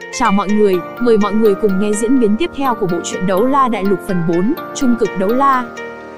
Chào mọi người, mời mọi người cùng nghe diễn biến tiếp theo của bộ truyện Đấu La Đại Lục phần 4, Trung cực đấu la.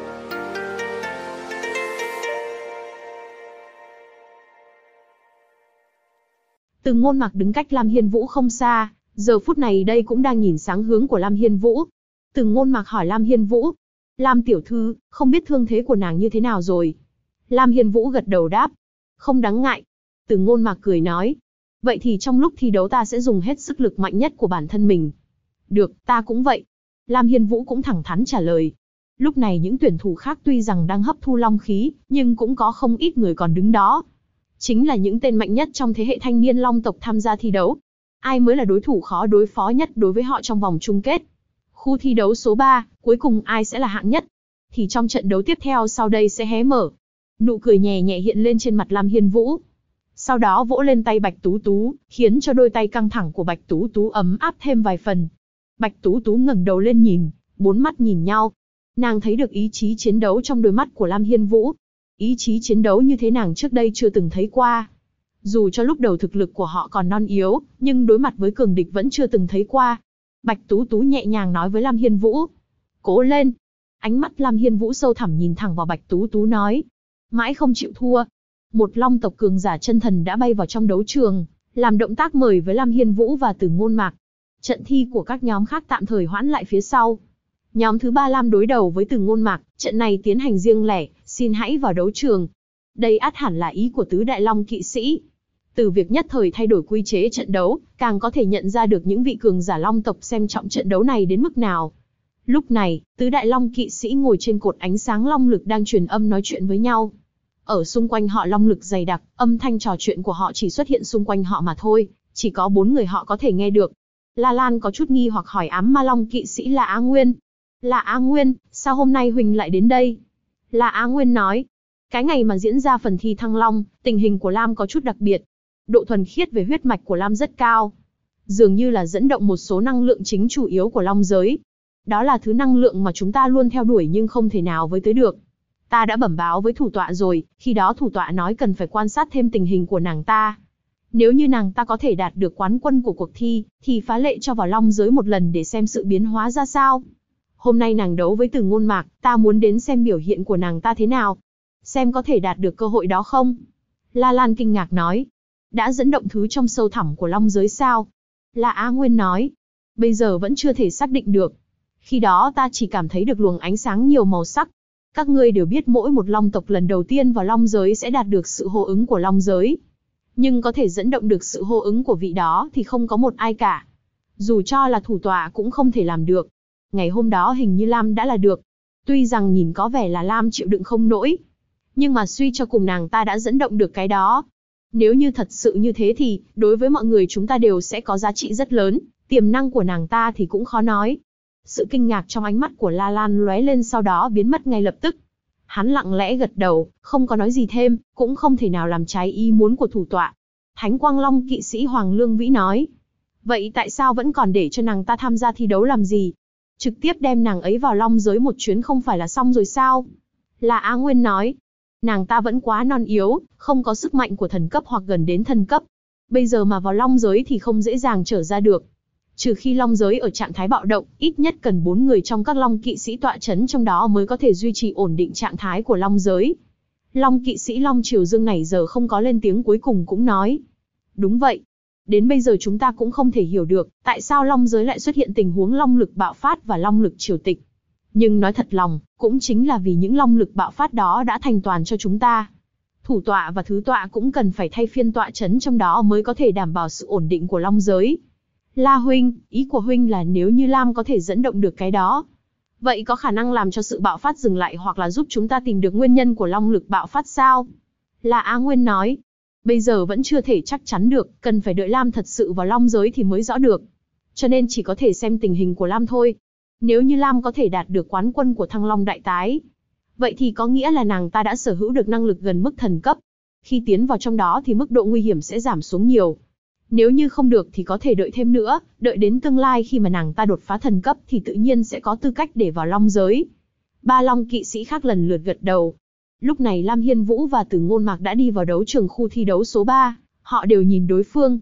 Từ Ngôn Mạc đứng cách Lam Hiên Vũ không xa, giờ phút này đây cũng đang nhìn sang hướng của Lam Hiên Vũ. Từ Ngôn Mạc hỏi Lam Hiên Vũ, Lam tiểu thư, không biết thương thế của nàng như thế nào rồi? Lam Hiên Vũ gật đầu đáp, không đáng ngại. Từ Ngôn Mạc cười nói, vậy thì trong lúc thi đấu ta sẽ dùng hết sức lực mạnh nhất của bản thân mình. Được, ta cũng vậy. Lam Hiên Vũ cũng thẳng thắn trả lời. Lúc này những tuyển thủ khác tuy rằng đang hấp thu long khí, nhưng cũng có không ít người còn đứng đó. Chính là những tên mạnh nhất trong thế hệ thanh niên long tộc tham gia thi đấu. Ai mới là đối thủ khó đối phó nhất đối với họ trong vòng chung kết? Khu thi đấu số 3, cuối cùng ai sẽ là hạng nhất? Thì trong trận đấu tiếp theo sau đây sẽ hé mở. Nụ cười nhẹ nhẹ hiện lên trên mặt Lam Hiên Vũ. Sau đó vỗ lên tay Bạch Tú Tú, khiến cho đôi tay căng thẳng của Bạch Tú Tú ấm áp thêm vài phần. Bạch Tú Tú ngẩng đầu lên nhìn, bốn mắt nhìn nhau. Nàng thấy được ý chí chiến đấu trong đôi mắt của Lam Hiên Vũ. Ý chí chiến đấu như thế nàng trước đây chưa từng thấy qua. Dù cho lúc đầu thực lực của họ còn non yếu, nhưng đối mặt với cường địch vẫn chưa từng thấy qua. Bạch Tú Tú nhẹ nhàng nói với Lam Hiên Vũ, cố lên. Ánh mắt Lam Hiên Vũ sâu thẳm nhìn thẳng vào Bạch Tú Tú nói, mãi không chịu thua. Một long tộc cường giả chân thần đã bay vào trong đấu trường, làm động tác mời với Lam Hiên Vũ và Từ Ngôn Mạc. Trận thi của các nhóm khác tạm thời hoãn lại phía sau. Nhóm thứ 3 Lam đối đầu với Từ Ngôn Mạc, trận này tiến hành riêng lẻ, xin hãy vào đấu trường. Đây ắt hẳn là ý của tứ đại long kỵ sĩ. Từ việc nhất thời thay đổi quy chế trận đấu, càng có thể nhận ra được những vị cường giả long tộc xem trọng trận đấu này đến mức nào. Lúc này, tứ đại long kỵ sĩ ngồi trên cột ánh sáng long lực đang truyền âm nói chuyện với nhau. Ở xung quanh họ long lực dày đặc, âm thanh trò chuyện của họ chỉ xuất hiện xung quanh họ mà thôi, chỉ có 4 người họ có thể nghe được. La Lan có chút nghi hoặc hỏi ám ma long kỵ sĩ là Á Nguyên. Là Á Nguyên, sao hôm nay Huỳnh lại đến đây? Là Á Nguyên nói, cái ngày mà diễn ra phần thi Thăng Long, tình hình của Lam có chút đặc biệt. Độ thuần khiết về huyết mạch của Lam rất cao. Dường như là dẫn động một số năng lượng chính chủ yếu của long giới. Đó là thứ năng lượng mà chúng ta luôn theo đuổi nhưng không thể nào với tới được. Ta đã bẩm báo với thủ tọa rồi, khi đó thủ tọa nói cần phải quan sát thêm tình hình của nàng ta. Nếu như nàng ta có thể đạt được quán quân của cuộc thi, thì phá lệ cho vào long giới một lần để xem sự biến hóa ra sao. Hôm nay nàng đấu với Từ Ngôn Mạc, ta muốn đến xem biểu hiện của nàng ta thế nào. Xem có thể đạt được cơ hội đó không? La Lan kinh ngạc nói. Đã dẫn động thứ trong sâu thẳm của long giới sao? La Á Nguyên nói. Bây giờ vẫn chưa thể xác định được. Khi đó ta chỉ cảm thấy được luồng ánh sáng nhiều màu sắc. Các ngươi đều biết mỗi một long tộc lần đầu tiên vào long giới sẽ đạt được sự hô ứng của long giới. Nhưng có thể dẫn động được sự hô ứng của vị đó thì không có một ai cả. Dù cho là thủ tọa cũng không thể làm được. Ngày hôm đó hình như Lam đã là được. Tuy rằng nhìn có vẻ là Lam chịu đựng không nổi. Nhưng mà suy cho cùng nàng ta đã dẫn động được cái đó. Nếu như thật sự như thế thì, đối với mọi người chúng ta đều sẽ có giá trị rất lớn. Tiềm năng của nàng ta thì cũng khó nói. Sự kinh ngạc trong ánh mắt của La Lan lóe lên sau đó biến mất ngay lập tức. Hắn lặng lẽ gật đầu, không có nói gì thêm, cũng không thể nào làm trái ý muốn của thủ tọa. Thánh Quang Long kỵ sĩ Hoàng Lương Vĩ nói. Vậy tại sao vẫn còn để cho nàng ta tham gia thi đấu làm gì? Trực tiếp đem nàng ấy vào long giới một chuyến không phải là xong rồi sao? Là Á Nguyên nói. Nàng ta vẫn quá non yếu, không có sức mạnh của thần cấp hoặc gần đến thần cấp. Bây giờ mà vào long giới thì không dễ dàng trở ra được. Trừ khi long giới ở trạng thái bạo động, ít nhất cần 4 người trong các long kỵ sĩ tọa chấn trong đó mới có thể duy trì ổn định trạng thái của long giới. Long kỵ sĩ Long Triều Dương này giờ không có lên tiếng cuối cùng cũng nói. Đúng vậy. Đến bây giờ chúng ta cũng không thể hiểu được, tại sao long giới lại xuất hiện tình huống long lực bạo phát và long lực triều tịch. Nhưng nói thật lòng, cũng chính là vì những long lực bạo phát đó đã thành toàn cho chúng ta. Thủ tọa và thứ tọa cũng cần phải thay phiên tọa chấn trong đó mới có thể đảm bảo sự ổn định của long giới. La huynh, ý của huynh là nếu như Lam có thể dẫn động được cái đó, vậy có khả năng làm cho sự bạo phát dừng lại hoặc là giúp chúng ta tìm được nguyên nhân của long lực bạo phát sao? La Á Nguyên nói, bây giờ vẫn chưa thể chắc chắn được, cần phải đợi Lam thật sự vào long giới thì mới rõ được. Cho nên chỉ có thể xem tình hình của Lam thôi. Nếu như Lam có thể đạt được quán quân của Thăng Long Đại Tái, vậy thì có nghĩa là nàng ta đã sở hữu được năng lực gần mức thần cấp. Khi tiến vào trong đó thì mức độ nguy hiểm sẽ giảm xuống nhiều. Nếu như không được thì có thể đợi thêm nữa, đợi đến tương lai khi mà nàng ta đột phá thần cấp thì tự nhiên sẽ có tư cách để vào long giới. 3 long kỵ sĩ khác lần lượt gật đầu. Lúc này Lam Hiên Vũ và Từ Ngôn Mạc đã đi vào đấu trường khu thi đấu số 3, họ đều nhìn đối phương.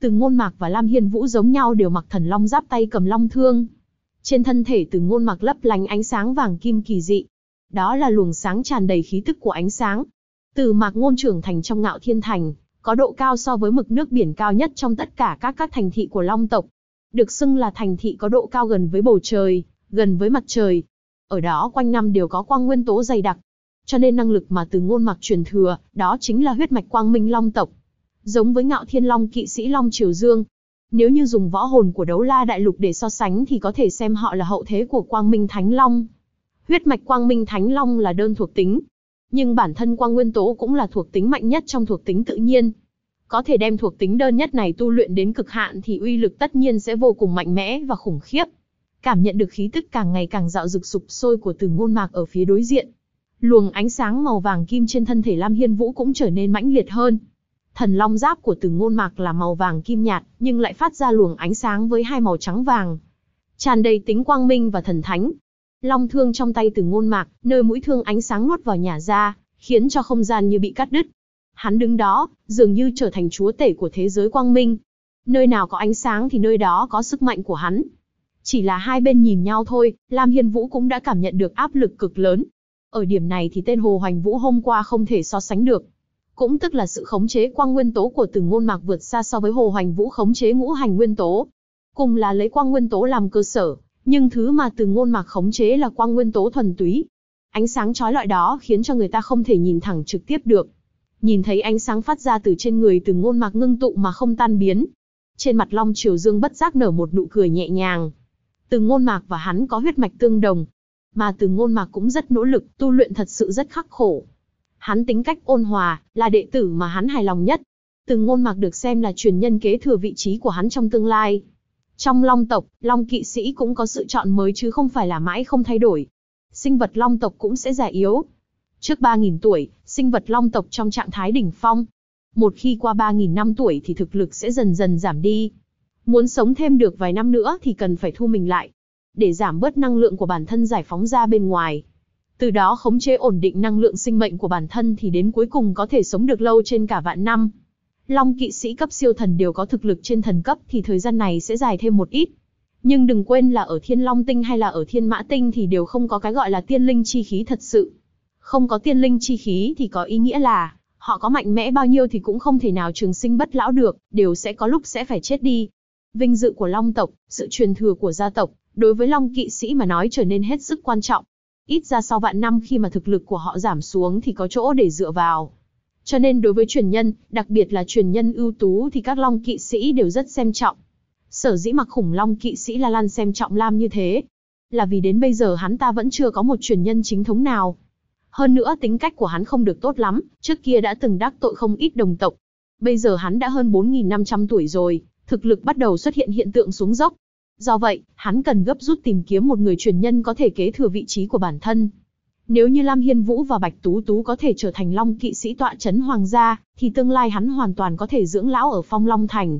Từ Ngôn Mạc và Lam Hiên Vũ giống nhau đều mặc thần long giáp, tay cầm long thương. Trên thân thể Từ Ngôn Mạc lấp lánh ánh sáng vàng kim kỳ dị. Đó là luồng sáng tràn đầy khí tức của ánh sáng. Từ Mạc Ngôn trưởng thành trong Ngạo Thiên Thành, có độ cao so với mực nước biển cao nhất trong tất cả các thành thị của Long tộc. Được xưng là thành thị có độ cao gần với bầu trời, gần với mặt trời. Ở đó quanh năm đều có quang nguyên tố dày đặc. Cho nên năng lực mà Từ Ngôn Mạc truyền thừa, đó chính là huyết mạch quang minh Long tộc. Giống với Ngạo Thiên Long kỵ sĩ Long Triều Dương. Nếu như dùng võ hồn của Đấu La Đại Lục để so sánh thì có thể xem họ là hậu thế của Quang Minh Thánh Long. Huyết mạch Quang Minh Thánh Long là đơn thuộc tính. Nhưng bản thân quang nguyên tố cũng là thuộc tính mạnh nhất trong thuộc tính tự nhiên. Có thể đem thuộc tính đơn nhất này tu luyện đến cực hạn thì uy lực tất nhiên sẽ vô cùng mạnh mẽ và khủng khiếp. Cảm nhận được khí tức càng ngày càng rạo rực sục sôi của Từ Ngôn Mạc ở phía đối diện. Luồng ánh sáng màu vàng kim trên thân thể Lam Hiên Vũ cũng trở nên mãnh liệt hơn. Thần long giáp của Từ Ngôn Mạc là màu vàng kim nhạt, nhưng lại phát ra luồng ánh sáng với hai màu trắng vàng, tràn đầy tính quang minh và thần thánh. Long thương trong tay Từ Ngôn Mạc, nơi mũi thương ánh sáng nuốt vào nhả ra, khiến cho không gian như bị cắt đứt. Hắn đứng đó, dường như trở thành chúa tể của thế giới quang minh. Nơi nào có ánh sáng thì nơi đó có sức mạnh của hắn. Chỉ là hai bên nhìn nhau thôi, Lam Hiên Vũ cũng đã cảm nhận được áp lực cực lớn. Ở điểm này thì tên Hồ Hoành Vũ hôm qua không thể so sánh được. Cũng tức là sự khống chế quang nguyên tố của Từ Ngôn Mạc vượt xa so với Hồ Hoành Vũ khống chế ngũ hành nguyên tố. Cùng là lấy quang nguyên tố làm cơ sở, nhưng thứ mà Từ Ngôn Mạc khống chế là quang nguyên tố thuần túy. Ánh sáng chói lọi đó khiến cho người ta không thể nhìn thẳng trực tiếp được. Nhìn thấy ánh sáng phát ra từ trên người Từ Ngôn Mạc ngưng tụ mà không tan biến. Trên mặt Long Triều Dương bất giác nở một nụ cười nhẹ nhàng. Từ Ngôn Mạc và hắn có huyết mạch tương đồng, mà Từ Ngôn Mạc cũng rất nỗ lực, tu luyện thật sự rất khắc khổ. Hắn tính cách ôn hòa, là đệ tử mà hắn hài lòng nhất. Từ Ngôn Mạc được xem là truyền nhân kế thừa vị trí của hắn trong tương lai. Trong Long tộc, Long kỵ sĩ cũng có sự chọn mới chứ không phải là mãi không thay đổi. Sinh vật Long tộc cũng sẽ già yếu. Trước 3.000 tuổi, sinh vật Long tộc trong trạng thái đỉnh phong. Một khi qua 3.000 năm tuổi thì thực lực sẽ dần dần giảm đi. Muốn sống thêm được vài năm nữa thì cần phải thu mình lại, để giảm bớt năng lượng của bản thân giải phóng ra bên ngoài. Từ đó khống chế ổn định năng lượng sinh mệnh của bản thân thì đến cuối cùng có thể sống được lâu trên cả vạn năm. Long kỵ sĩ cấp siêu thần đều có thực lực trên thần cấp thì thời gian này sẽ dài thêm một ít. Nhưng đừng quên là ở Thiên Long Tinh hay là ở Thiên Mã Tinh thì đều không có cái gọi là tiên linh chi khí thật sự. Không có tiên linh chi khí thì có ý nghĩa là, họ có mạnh mẽ bao nhiêu thì cũng không thể nào trường sinh bất lão được, đều sẽ có lúc sẽ phải chết đi. Vinh dự của Long tộc, sự truyền thừa của gia tộc, đối với Long kỵ sĩ mà nói trở nên hết sức quan trọng. Ít ra sau vạn năm khi mà thực lực của họ giảm xuống thì có chỗ để dựa vào. Cho nên đối với truyền nhân, đặc biệt là truyền nhân ưu tú thì các Long kỵ sĩ đều rất xem trọng. Sở dĩ mặc Khủng Long kỵ sĩ La Lan xem trọng Lam như thế, là vì đến bây giờ hắn ta vẫn chưa có một truyền nhân chính thống nào. Hơn nữa tính cách của hắn không được tốt lắm, trước kia đã từng đắc tội không ít đồng tộc. Bây giờ hắn đã hơn 4.500 tuổi rồi, thực lực bắt đầu xuất hiện hiện tượng xuống dốc. Do vậy, hắn cần gấp rút tìm kiếm một người truyền nhân có thể kế thừa vị trí của bản thân. Nếu như Lam Hiên Vũ và Bạch Tú Tú có thể trở thành Long kỵ sĩ tọa trấn hoàng gia, thì tương lai hắn hoàn toàn có thể dưỡng lão ở Phong Long Thành.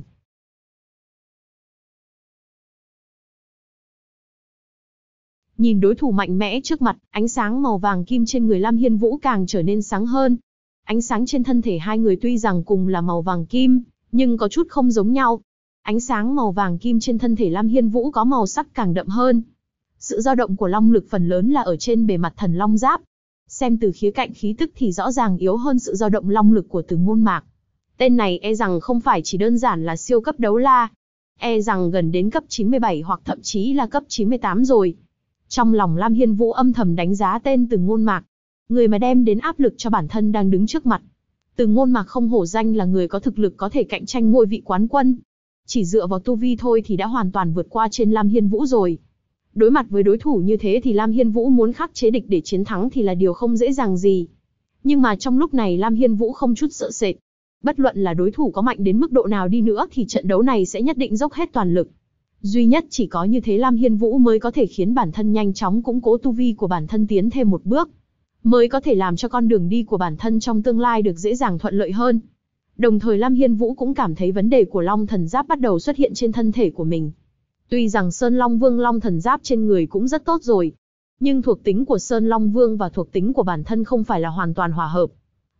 Nhìn đối thủ mạnh mẽ trước mặt, ánh sáng màu vàng kim trên người Lam Hiên Vũ càng trở nên sáng hơn. Ánh sáng trên thân thể hai người tuy rằng cùng là màu vàng kim, nhưng có chút không giống nhau. Ánh sáng màu vàng kim trên thân thể Lam Hiên Vũ có màu sắc càng đậm hơn. Sự dao động của long lực phần lớn là ở trên bề mặt thần long giáp. Xem từ khía cạnh khí tức thì rõ ràng yếu hơn sự dao động long lực của Từ Ngôn Mạc. Tên này e rằng không phải chỉ đơn giản là siêu cấp đấu la, e rằng gần đến cấp 97 hoặc thậm chí là cấp 98 rồi. Trong lòng Lam Hiên Vũ âm thầm đánh giá tên Từ Ngôn Mạc, người mà đem đến áp lực cho bản thân đang đứng trước mặt. Từ Ngôn Mạc không hổ danh là người có thực lực có thể cạnh tranh ngôi vị quán quân. Chỉ dựa vào tu vi thôi thì đã hoàn toàn vượt qua trên Lam Hiên Vũ rồi. Đối mặt với đối thủ như thế thì Lam Hiên Vũ muốn khắc chế địch để chiến thắng thì là điều không dễ dàng gì. Nhưng mà trong lúc này Lam Hiên Vũ không chút sợ sệt. Bất luận là đối thủ có mạnh đến mức độ nào đi nữa thì trận đấu này sẽ nhất định dốc hết toàn lực. Duy nhất chỉ có như thế Lam Hiên Vũ mới có thể khiến bản thân nhanh chóng củng cố tu vi của bản thân tiến thêm một bước. Mới có thể làm cho con đường đi của bản thân trong tương lai được dễ dàng thuận lợi hơn. Đồng thời Lam Hiên Vũ cũng cảm thấy vấn đề của Long Thần Giáp bắt đầu xuất hiện trên thân thể của mình. Tuy rằng Sơn Long Vương Long Thần Giáp trên người cũng rất tốt rồi, nhưng thuộc tính của Sơn Long Vương và thuộc tính của bản thân không phải là hoàn toàn hòa hợp.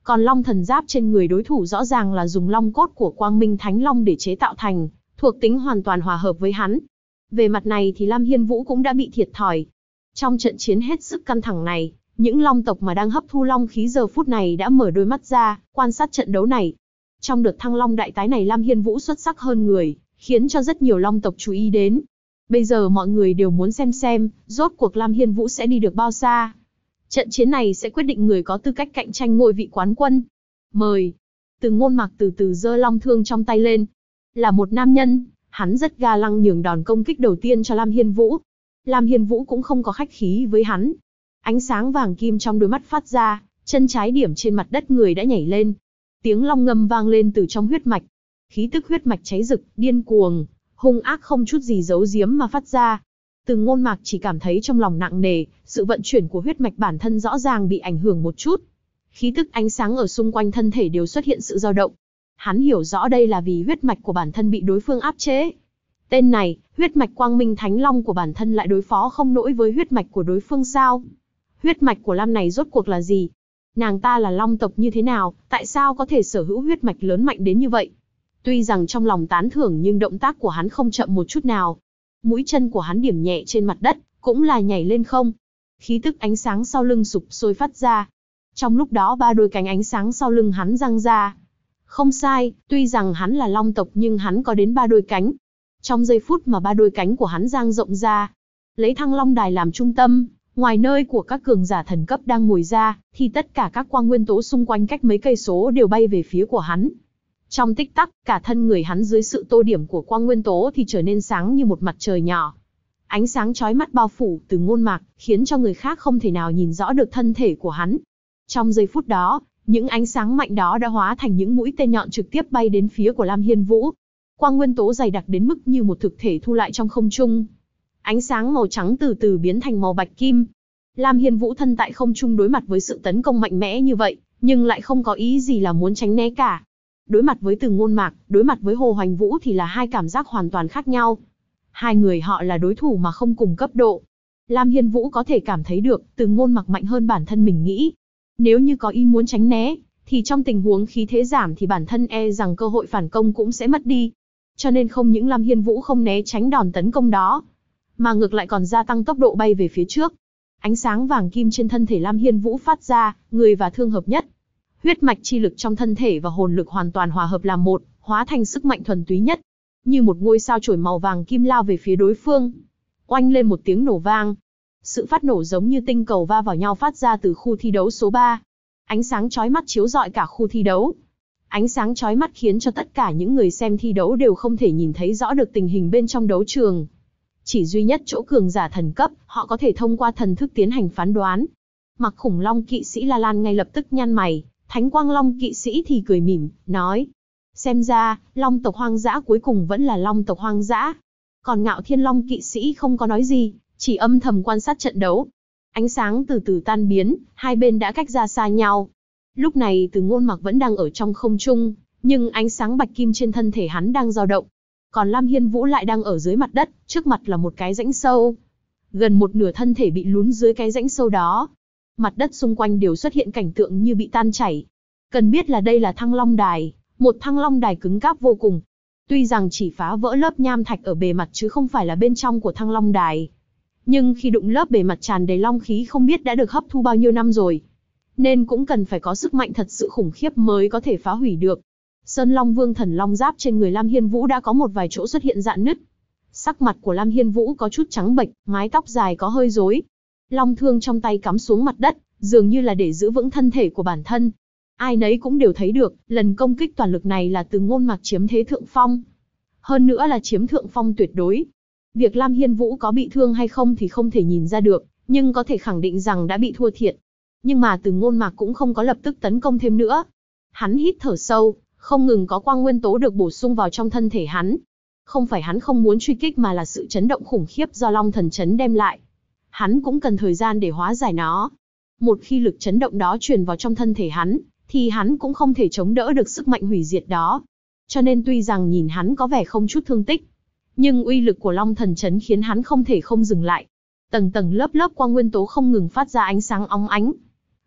Còn long thần giáp trên người đối thủ rõ ràng là dùng long cốt của Quang Minh Thánh Long để chế tạo thành, thuộc tính hoàn toàn hòa hợp với hắn. Về mặt này thì Lam Hiên Vũ cũng đã bị thiệt thòi. Trong trận chiến hết sức căng thẳng này, những long tộc mà đang hấp thu long khí giờ phút này đã mở đôi mắt ra, quan sát trận đấu này. Trong đợt thăng long đại tái này Lam Hiên Vũ xuất sắc hơn người, khiến cho rất nhiều long tộc chú ý đến. Bây giờ mọi người đều muốn xem, rốt cuộc Lam Hiên Vũ sẽ đi được bao xa. Trận chiến này sẽ quyết định người có tư cách cạnh tranh ngôi vị quán quân. Mời. Từ Ngôn Mạc từ từ giơ long thương trong tay lên. Là một nam nhân, hắn rất ga lăng nhường đòn công kích đầu tiên cho Lam Hiên Vũ. Lam Hiên Vũ cũng không có khách khí với hắn. Ánh sáng vàng kim trong đôi mắt phát ra, chân trái điểm trên mặt đất người đã nhảy lên. Tiếng long ngâm vang lên từ trong huyết mạch. Khí tức huyết mạch cháy rực, điên cuồng, hung ác không chút gì giấu giếm mà phát ra. Từ Ngôn Mạc chỉ cảm thấy trong lòng nặng nề, sự vận chuyển của huyết mạch bản thân rõ ràng bị ảnh hưởng một chút. Khí tức ánh sáng ở xung quanh thân thể đều xuất hiện sự dao động. Hắn hiểu rõ đây là vì huyết mạch của bản thân bị đối phương áp chế. Tên này, huyết mạch Quang Minh Thánh Long của bản thân lại đối phó không nổi với huyết mạch của đối phương sao? Huyết mạch của Lam này rốt cuộc là gì? Nàng ta là long tộc như thế nào, tại sao có thể sở hữu huyết mạch lớn mạnh đến như vậy? Tuy rằng trong lòng tán thưởng nhưng động tác của hắn không chậm một chút nào. Mũi chân của hắn điểm nhẹ trên mặt đất, cũng là nhảy lên không. Khí tức ánh sáng sau lưng sục sôi phát ra. Trong lúc đó ba đôi cánh ánh sáng sau lưng hắn giăng ra. Không sai, tuy rằng hắn là long tộc nhưng hắn có đến ba đôi cánh. Trong giây phút mà ba đôi cánh của hắn dang rộng ra, lấy Thăng Long Đài làm trung tâm, ngoài nơi của các cường giả thần cấp đang ngồi ra, thì tất cả các quang nguyên tố xung quanh cách mấy cây số đều bay về phía của hắn. Trong tích tắc, cả thân người hắn dưới sự tô điểm của quang nguyên tố thì trở nên sáng như một mặt trời nhỏ. Ánh sáng chói mắt bao phủ Từ Ngôn Mạc, khiến cho người khác không thể nào nhìn rõ được thân thể của hắn. Trong giây phút đó, những ánh sáng mạnh đó đã hóa thành những mũi tên nhọn trực tiếp bay đến phía của Lam Hiên Vũ. Quang nguyên tố dày đặc đến mức như một thực thể thu lại trong không trung. Ánh sáng màu trắng từ từ biến thành màu bạch kim. Lam Hiên Vũ thân tại không trung đối mặt với sự tấn công mạnh mẽ như vậy, nhưng lại không có ý gì là muốn tránh né cả. Đối mặt với Từ Ngôn Mạc, đối mặt với Hồ Hoành Vũ thì là hai cảm giác hoàn toàn khác nhau. Hai người họ là đối thủ mà không cùng cấp độ. Lam Hiên Vũ có thể cảm thấy được Từ Ngôn Mạc mạnh hơn bản thân mình nghĩ. Nếu như có ý muốn tránh né, thì trong tình huống khí thế giảm thì bản thân e rằng cơ hội phản công cũng sẽ mất đi. Cho nên không những Lam Hiên Vũ không né tránh đòn tấn công đó, mà ngược lại còn gia tăng tốc độ bay về phía trước. Ánh sáng vàng kim trên thân thể Lam Hiên Vũ phát ra, người và thương hợp nhất. Huyết mạch chi lực trong thân thể và hồn lực hoàn toàn hòa hợp làm một, hóa thành sức mạnh thuần túy nhất. Như một ngôi sao chổi màu vàng kim lao về phía đối phương. Oanh lên một tiếng nổ vang. Sự phát nổ giống như tinh cầu va vào nhau phát ra từ khu thi đấu số 3. Ánh sáng chói mắt chiếu rọi cả khu thi đấu. Ánh sáng chói mắt khiến cho tất cả những người xem thi đấu đều không thể nhìn thấy rõ được tình hình bên trong đấu trường. Chỉ duy nhất chỗ cường giả thần cấp, họ có thể thông qua thần thức tiến hành phán đoán. Mặc Khủng Long kỵ sĩ La Lan ngay lập tức nhăn mày, Thánh Quang Long kỵ sĩ thì cười mỉm, nói. Xem ra, Long tộc hoang dã cuối cùng vẫn là Long tộc hoang dã. Còn Ngạo Thiên Long kỵ sĩ không có nói gì, chỉ âm thầm quan sát trận đấu. Ánh sáng từ từ tan biến, hai bên đã cách ra xa nhau. Lúc này Từ Ngôn Mạc vẫn đang ở trong không trung, nhưng ánh sáng bạch kim trên thân thể hắn đang dao động. Còn Lam Hiên Vũ lại đang ở dưới mặt đất, trước mặt là một cái rãnh sâu. Gần một nửa thân thể bị lún dưới cái rãnh sâu đó. Mặt đất xung quanh đều xuất hiện cảnh tượng như bị tan chảy. Cần biết là đây là Thăng Long Đài, một Thăng Long Đài cứng cáp vô cùng. Tuy rằng chỉ phá vỡ lớp nham thạch ở bề mặt chứ không phải là bên trong của Thăng Long Đài. Nhưng khi đụng lớp bề mặt tràn đầy long khí không biết đã được hấp thu bao nhiêu năm rồi. Nên cũng cần phải có sức mạnh thật sự khủng khiếp mới có thể phá hủy được. Sơn Long Vương Thần Long Giáp trên người Lam Hiên Vũ đã có một vài chỗ xuất hiện rạn nứt. Sắc mặt của Lam Hiên Vũ có chút trắng bệch, mái tóc dài có hơi rối. Long thương trong tay cắm xuống mặt đất, dường như là để giữ vững thân thể của bản thân. Ai nấy cũng đều thấy được, lần công kích toàn lực này là Từ Ngôn Mạc chiếm thế thượng phong. Hơn nữa là chiếm thượng phong tuyệt đối. Việc Lam Hiên Vũ có bị thương hay không thì không thể nhìn ra được, nhưng có thể khẳng định rằng đã bị thua thiệt. Nhưng mà Từ Ngôn Mạc cũng không có lập tức tấn công thêm nữa. Hắn hít thở sâu, không ngừng có quang nguyên tố được bổ sung vào trong thân thể hắn. Không phải hắn không muốn truy kích mà là sự chấn động khủng khiếp do Long Thần Chấn đem lại. Hắn cũng cần thời gian để hóa giải nó. Một khi lực chấn động đó truyền vào trong thân thể hắn, thì hắn cũng không thể chống đỡ được sức mạnh hủy diệt đó. Cho nên tuy rằng nhìn hắn có vẻ không chút thương tích, nhưng uy lực của Long Thần Chấn khiến hắn không thể không dừng lại. Tầng tầng lớp lớp quang nguyên tố không ngừng phát ra ánh sáng óng ánh.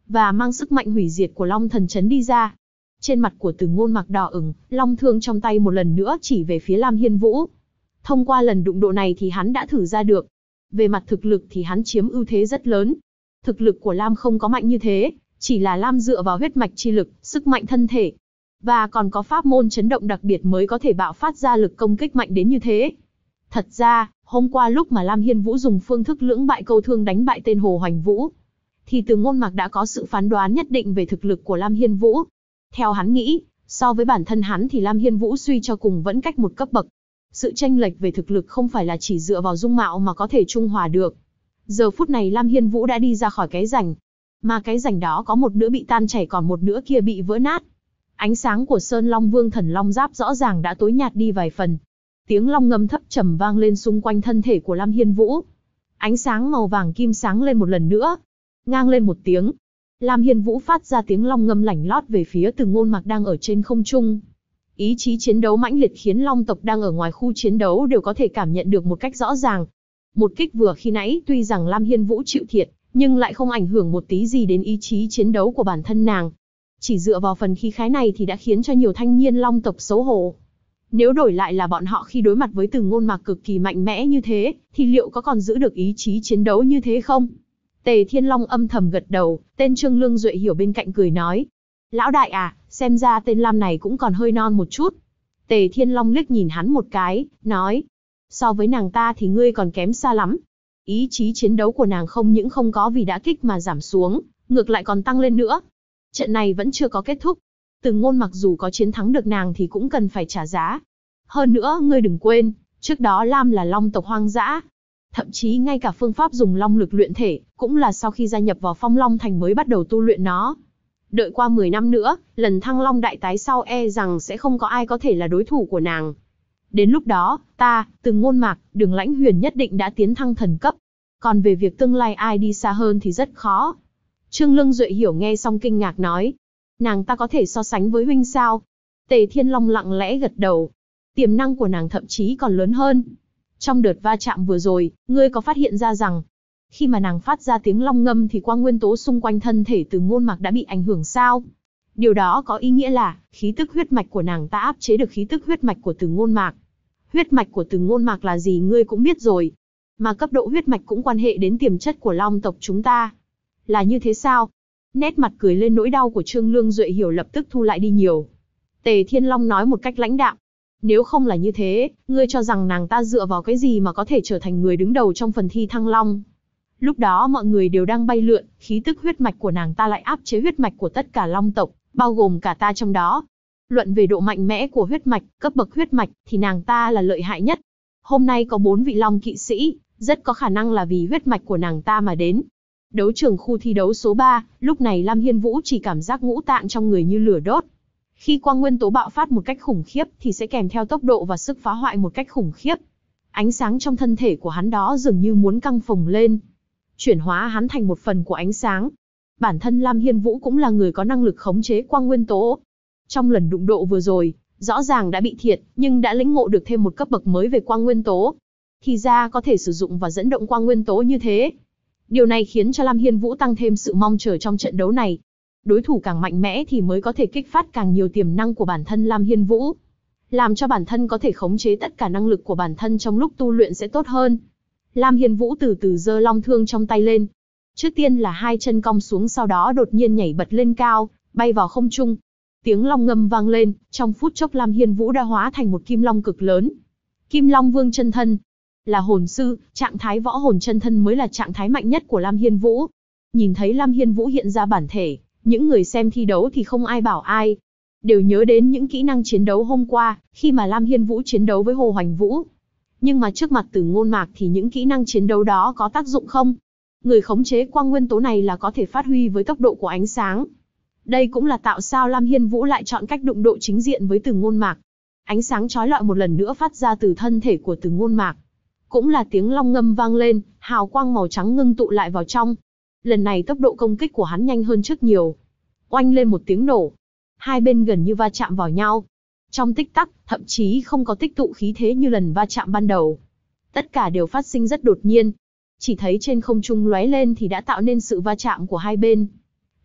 và mang sức mạnh hủy diệt của Long Thần Chấn đi ra. Trên mặt của Từ Ngôn Mạc đỏ ửng, long thương trong tay một lần nữa chỉ về phía Lam Hiên Vũ. Thông qua lần đụng độ này thì hắn đã thử ra được. Về mặt thực lực thì hắn chiếm ưu thế rất lớn. Thực lực của Lam không có mạnh như thế, chỉ là Lam dựa vào huyết mạch chi lực, sức mạnh thân thể. Và còn có pháp môn chấn động đặc biệt mới có thể bạo phát ra lực công kích mạnh đến như thế. Thật ra, hôm qua lúc mà Lam Hiên Vũ dùng phương thức lưỡng bại câu thương đánh bại tên Hồ Hoành Vũ, thì Từ Ngôn Mạc đã có sự phán đoán nhất định về thực lực của Lam Hiên Vũ. Theo hắn nghĩ, so với bản thân hắn thì Lam Hiên Vũ suy cho cùng vẫn cách một cấp bậc. Sự chênh lệch về thực lực không phải là chỉ dựa vào dung mạo mà có thể trung hòa được. Giờ phút này Lam Hiên Vũ đã đi ra khỏi cái rãnh, mà cái rãnh đó có một nửa bị tan chảy còn một nửa kia bị vỡ nát. Ánh sáng của Sơn Long Vương Thần Long Giáp rõ ràng đã tối nhạt đi vài phần. Tiếng long ngâm thấp trầm vang lên xung quanh thân thể của Lam Hiên Vũ. Ánh sáng màu vàng kim sáng lên một lần nữa. Ngang lên một tiếng, Lam Hiên Vũ phát ra tiếng long ngâm lảnh lót về phía Từ Ngôn Mạc đang ở trên không trung. Ý chí chiến đấu mãnh liệt khiến long tộc đang ở ngoài khu chiến đấu đều có thể cảm nhận được một cách rõ ràng. Một kích vừa khi nãy tuy rằng Lam Hiên Vũ chịu thiệt, nhưng lại không ảnh hưởng một tí gì đến ý chí chiến đấu của bản thân nàng. Chỉ dựa vào phần khí khái này thì đã khiến cho nhiều thanh niên long tộc xấu hổ. Nếu đổi lại là bọn họ khi đối mặt với Từ Ngôn Mạc cực kỳ mạnh mẽ như thế, thì liệu có còn giữ được ý chí chiến đấu như thế không? Tề Thiên Long âm thầm gật đầu, tên Trương Lương Duệ hiểu bên cạnh cười nói. Lão đại à, xem ra tên Lam này cũng còn hơi non một chút. Tề Thiên Long liếc nhìn hắn một cái, nói. So với nàng ta thì ngươi còn kém xa lắm. Ý chí chiến đấu của nàng không những không có vì đã kích mà giảm xuống, ngược lại còn tăng lên nữa. Trận này vẫn chưa có kết thúc. Từ Ngôn Mặc dù có chiến thắng được nàng thì cũng cần phải trả giá. Hơn nữa ngươi đừng quên, trước đó Lam là long tộc hoang dã. Thậm chí ngay cả phương pháp dùng long lực luyện thể, cũng là sau khi gia nhập vào Phong Long Thành mới bắt đầu tu luyện nó. Đợi qua 10 năm nữa, lần Thăng Long đại tái sau e rằng sẽ không có ai có thể là đối thủ của nàng. Đến lúc đó, ta, Từ Ngôn Mạc, Đường Lãnh Huyền nhất định đã tiến thăng thần cấp. Còn về việc tương lai ai đi xa hơn thì rất khó. Trương Lương Duệ hiểu nghe xong kinh ngạc nói. Nàng ta có thể so sánh với huynh sao? Tề Thiên Long lặng lẽ gật đầu. Tiềm năng của nàng thậm chí còn lớn hơn. Trong đợt va chạm vừa rồi, ngươi có phát hiện ra rằng, khi mà nàng phát ra tiếng long ngâm thì quang nguyên tố xung quanh thân thể Từ Ngôn Mạc đã bị ảnh hưởng sao? Điều đó có ý nghĩa là, khí tức huyết mạch của nàng ta áp chế được khí tức huyết mạch của Từ Ngôn Mạc. Huyết mạch của Từ Ngôn Mạc là gì ngươi cũng biết rồi. Mà cấp độ huyết mạch cũng quan hệ đến tiềm chất của long tộc chúng ta. Là như thế sao? Nét mặt cười lên nỗi đau của Trương Lương Duệ hiểu lập tức thu lại đi nhiều. Tề Thiên Long nói một cách lãnh đạm. Nếu không là như thế, ngươi cho rằng nàng ta dựa vào cái gì mà có thể trở thành người đứng đầu trong phần thi Thăng Long? Lúc đó mọi người đều đang bay lượn, khí tức huyết mạch của nàng ta lại áp chế huyết mạch của tất cả long tộc, bao gồm cả ta trong đó. Luận về độ mạnh mẽ của huyết mạch, cấp bậc huyết mạch, thì nàng ta là lợi hại nhất. Hôm nay có 4 vị long kỵ sĩ, rất có khả năng là vì huyết mạch của nàng ta mà đến. Đấu trường khu thi đấu số 3, lúc này Lam Hiên Vũ chỉ cảm giác ngũ tạng trong người như lửa đốt. Khi quang nguyên tố bạo phát một cách khủng khiếp thì sẽ kèm theo tốc độ và sức phá hoại một cách khủng khiếp. Ánh sáng trong thân thể của hắn đó dường như muốn căng phồng lên. Chuyển hóa hắn thành một phần của ánh sáng. Bản thân Lam Hiên Vũ cũng là người có năng lực khống chế quang nguyên tố. Trong lần đụng độ vừa rồi, rõ ràng đã bị thiệt, nhưng đã lĩnh ngộ được thêm một cấp bậc mới về quang nguyên tố. Thì ra có thể sử dụng và dẫn động quang nguyên tố như thế. Điều này khiến cho Lam Hiên Vũ tăng thêm sự mong chờ trong trận đấu này. Đối thủ càng mạnh mẽ thì mới có thể kích phát càng nhiều tiềm năng của bản thân Lam Hiên Vũ. Làm cho bản thân có thể khống chế tất cả năng lực của bản thân trong lúc tu luyện sẽ tốt hơn. Lam Hiên Vũ từ từ giơ long thương trong tay lên. Trước tiên là hai chân cong xuống, sau đó đột nhiên nhảy bật lên cao, bay vào không trung. Tiếng long ngâm vang lên, trong phút chốc Lam Hiên Vũ đã hóa thành một kim long cực lớn. Kim Long Vương chân thân. Là hồn sư, trạng thái võ hồn chân thân mới là trạng thái mạnh nhất của Lam Hiên Vũ. Nhìn thấy Lam Hiên Vũ hiện ra bản thể, những người xem thi đấu thì không ai bảo ai. Đều nhớ đến những kỹ năng chiến đấu hôm qua, khi mà Lam Hiên Vũ chiến đấu với Hồ Hoành Vũ. Nhưng mà trước mặt Từ Ngôn Mạc thì những kỹ năng chiến đấu đó có tác dụng không? Người khống chế quang nguyên tố này là có thể phát huy với tốc độ của ánh sáng. Đây cũng là tạo sao Lam Hiên Vũ lại chọn cách đụng độ chính diện với Từ Ngôn Mạc. Ánh sáng chói lọi một lần nữa phát ra từ thân thể của Từ Ngôn Mạc. Cũng là tiếng long ngâm vang lên, hào quang màu trắng ngưng tụ lại vào trong. Lần này tốc độ công kích của hắn nhanh hơn trước nhiều. Oanh lên một tiếng nổ. Hai bên gần như va chạm vào nhau. Trong tích tắc, thậm chí không có tích tụ khí thế như lần va chạm ban đầu. Tất cả đều phát sinh rất đột nhiên. Chỉ thấy trên không trung lóe lên thì đã tạo nên sự va chạm của hai bên.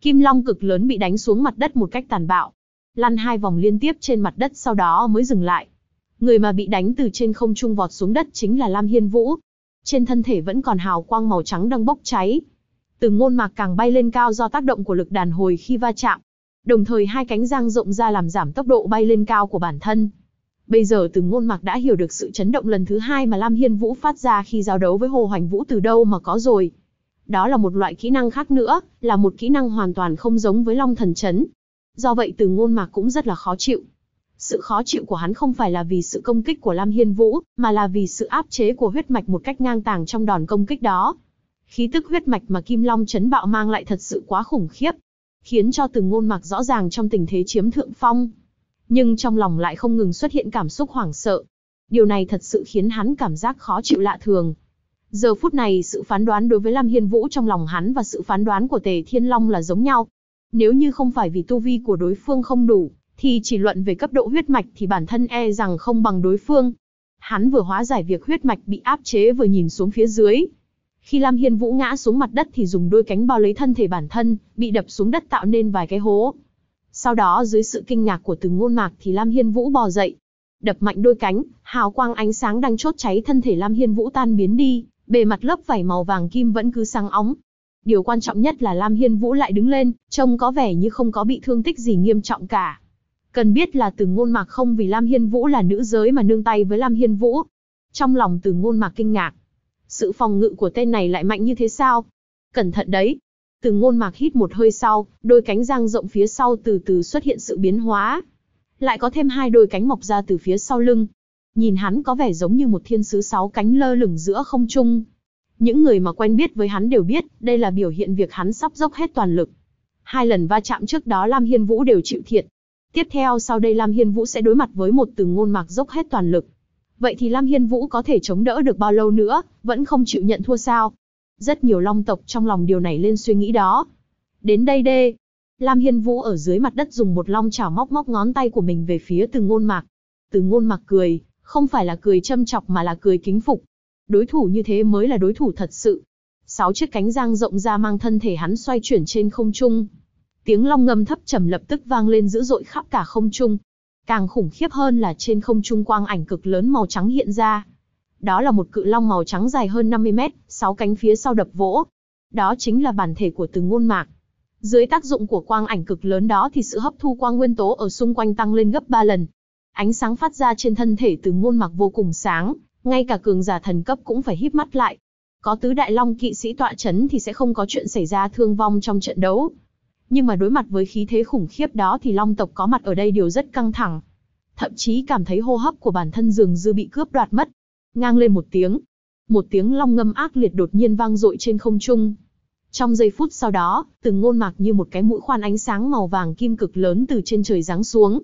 Kim long cực lớn bị đánh xuống mặt đất một cách tàn bạo. Lăn 2 vòng liên tiếp trên mặt đất sau đó mới dừng lại. Người mà bị đánh từ trên không trung vọt xuống đất chính là Lam Hiên Vũ. Trên thân thể vẫn còn hào quang màu trắng đang bốc cháy. Từ Ngôn Mạc càng bay lên cao do tác động của lực đàn hồi khi va chạm. Đồng thời 2 cánh dang rộng ra làm giảm tốc độ bay lên cao của bản thân. Bây giờ Từ Ngôn Mạc đã hiểu được sự chấn động lần thứ 2 mà Lam Hiên Vũ phát ra khi giao đấu với Hồ Hoành Vũ từ đâu mà có rồi. Đó là một loại kỹ năng khác nữa, là một kỹ năng hoàn toàn không giống với Long Thần Chấn. Do vậy Từ Ngôn Mạc cũng rất là khó chịu. Sự khó chịu của hắn không phải là vì sự công kích của Lam Hiên Vũ, mà là vì sự áp chế của huyết mạch một cách ngang tàng trong đòn công kích đó. Khí tức huyết mạch mà Kim Long Chấn Bạo mang lại thật sự quá khủng khiếp, khiến cho Từ Ngôn Mạc rõ ràng trong tình thế chiếm thượng phong. Nhưng trong lòng lại không ngừng xuất hiện cảm xúc hoảng sợ. Điều này thật sự khiến hắn cảm giác khó chịu lạ thường. Giờ phút này sự phán đoán đối với Lam Hiên Vũ trong lòng hắn và sự phán đoán của Tề Thiên Long là giống nhau. Nếu như không phải vì tu vi của đối phương không đủ, thì chỉ luận về cấp độ huyết mạch thì bản thân e rằng không bằng đối phương. Hắn vừa hóa giải việc huyết mạch bị áp chế vừa nhìn xuống phía dưới. Khi Lam Hiên Vũ ngã xuống mặt đất thì dùng đôi cánh bao lấy thân thể bản thân, bị đập xuống đất tạo nên vài cái hố. Sau đó dưới sự kinh ngạc của Từ Ngôn Mạc thì Lam Hiên Vũ bò dậy, đập mạnh đôi cánh, hào quang ánh sáng đang chốt cháy thân thể Lam Hiên Vũ tan biến đi, bề mặt lớp vảy màu vàng kim vẫn cứ sáng óng. Điều quan trọng nhất là Lam Hiên Vũ lại đứng lên, trông có vẻ như không có bị thương tích gì nghiêm trọng cả. Cần biết là Từ Ngôn Mạc không vì Lam Hiên Vũ là nữ giới mà nương tay với Lam Hiên Vũ. Trong lòng Từ Ngôn Mạc kinh ngạc. Sự phòng ngự của tên này lại mạnh như thế sao? Cẩn thận đấy! Từ Ngôn Mạc hít một hơi sau, đôi cánh dang rộng phía sau từ từ xuất hiện sự biến hóa. Lại có thêm 2 đôi cánh mọc ra từ phía sau lưng. Nhìn hắn có vẻ giống như một thiên sứ 6 cánh lơ lửng giữa không trung. Những người mà quen biết với hắn đều biết, đây là biểu hiện việc hắn sắp dốc hết toàn lực. 2 lần va chạm trước đó Lam Hiên Vũ đều chịu thiệt. Tiếp theo sau đây Lam Hiên Vũ sẽ đối mặt với một Từ Ngôn Mạc dốc hết toàn lực. Vậy thì Lam Hiên Vũ có thể chống đỡ được bao lâu nữa, vẫn không chịu nhận thua sao? Rất nhiều long tộc trong lòng điều này lên suy nghĩ đó. Đến đây đê. Lam Hiên Vũ ở dưới mặt đất dùng một long chảo móc ngón tay của mình về phía Từ Ngôn Mạc. Từ Ngôn Mạc cười, không phải là cười châm chọc mà là cười kính phục. Đối thủ như thế mới là đối thủ thật sự. 6 chiếc cánh dang rộng ra mang thân thể hắn xoay chuyển trên không trung. Tiếng long ngâm thấp trầm lập tức vang lên dữ dội khắp cả không trung. Càng khủng khiếp hơn là trên không trung quang ảnh cực lớn màu trắng hiện ra. Đó là một cự long màu trắng dài hơn 50 mét, 6 cánh phía sau đập vỗ. Đó chính là bản thể của Từ Ngôn Mạc. Dưới tác dụng của quang ảnh cực lớn đó thì sự hấp thu quang nguyên tố ở xung quanh tăng lên gấp 3 lần. Ánh sáng phát ra trên thân thể Từ Ngôn Mạc vô cùng sáng, ngay cả cường giả thần cấp cũng phải híp mắt lại. Có tứ đại long kỵ sĩ tọa chấn thì sẽ không có chuyện xảy ra thương vong trong trận đấu. Nhưng mà đối mặt với khí thế khủng khiếp đó thì long tộc có mặt ở đây đều rất căng thẳng. Thậm chí cảm thấy hô hấp của bản thân dường như bị cướp đoạt mất. Ngang lên một tiếng long ngâm ác liệt đột nhiên vang dội trên không trung. Trong giây phút sau đó, Từ Ngôn Mạc như một cái mũi khoan ánh sáng màu vàng kim cực lớn từ trên trời giáng xuống.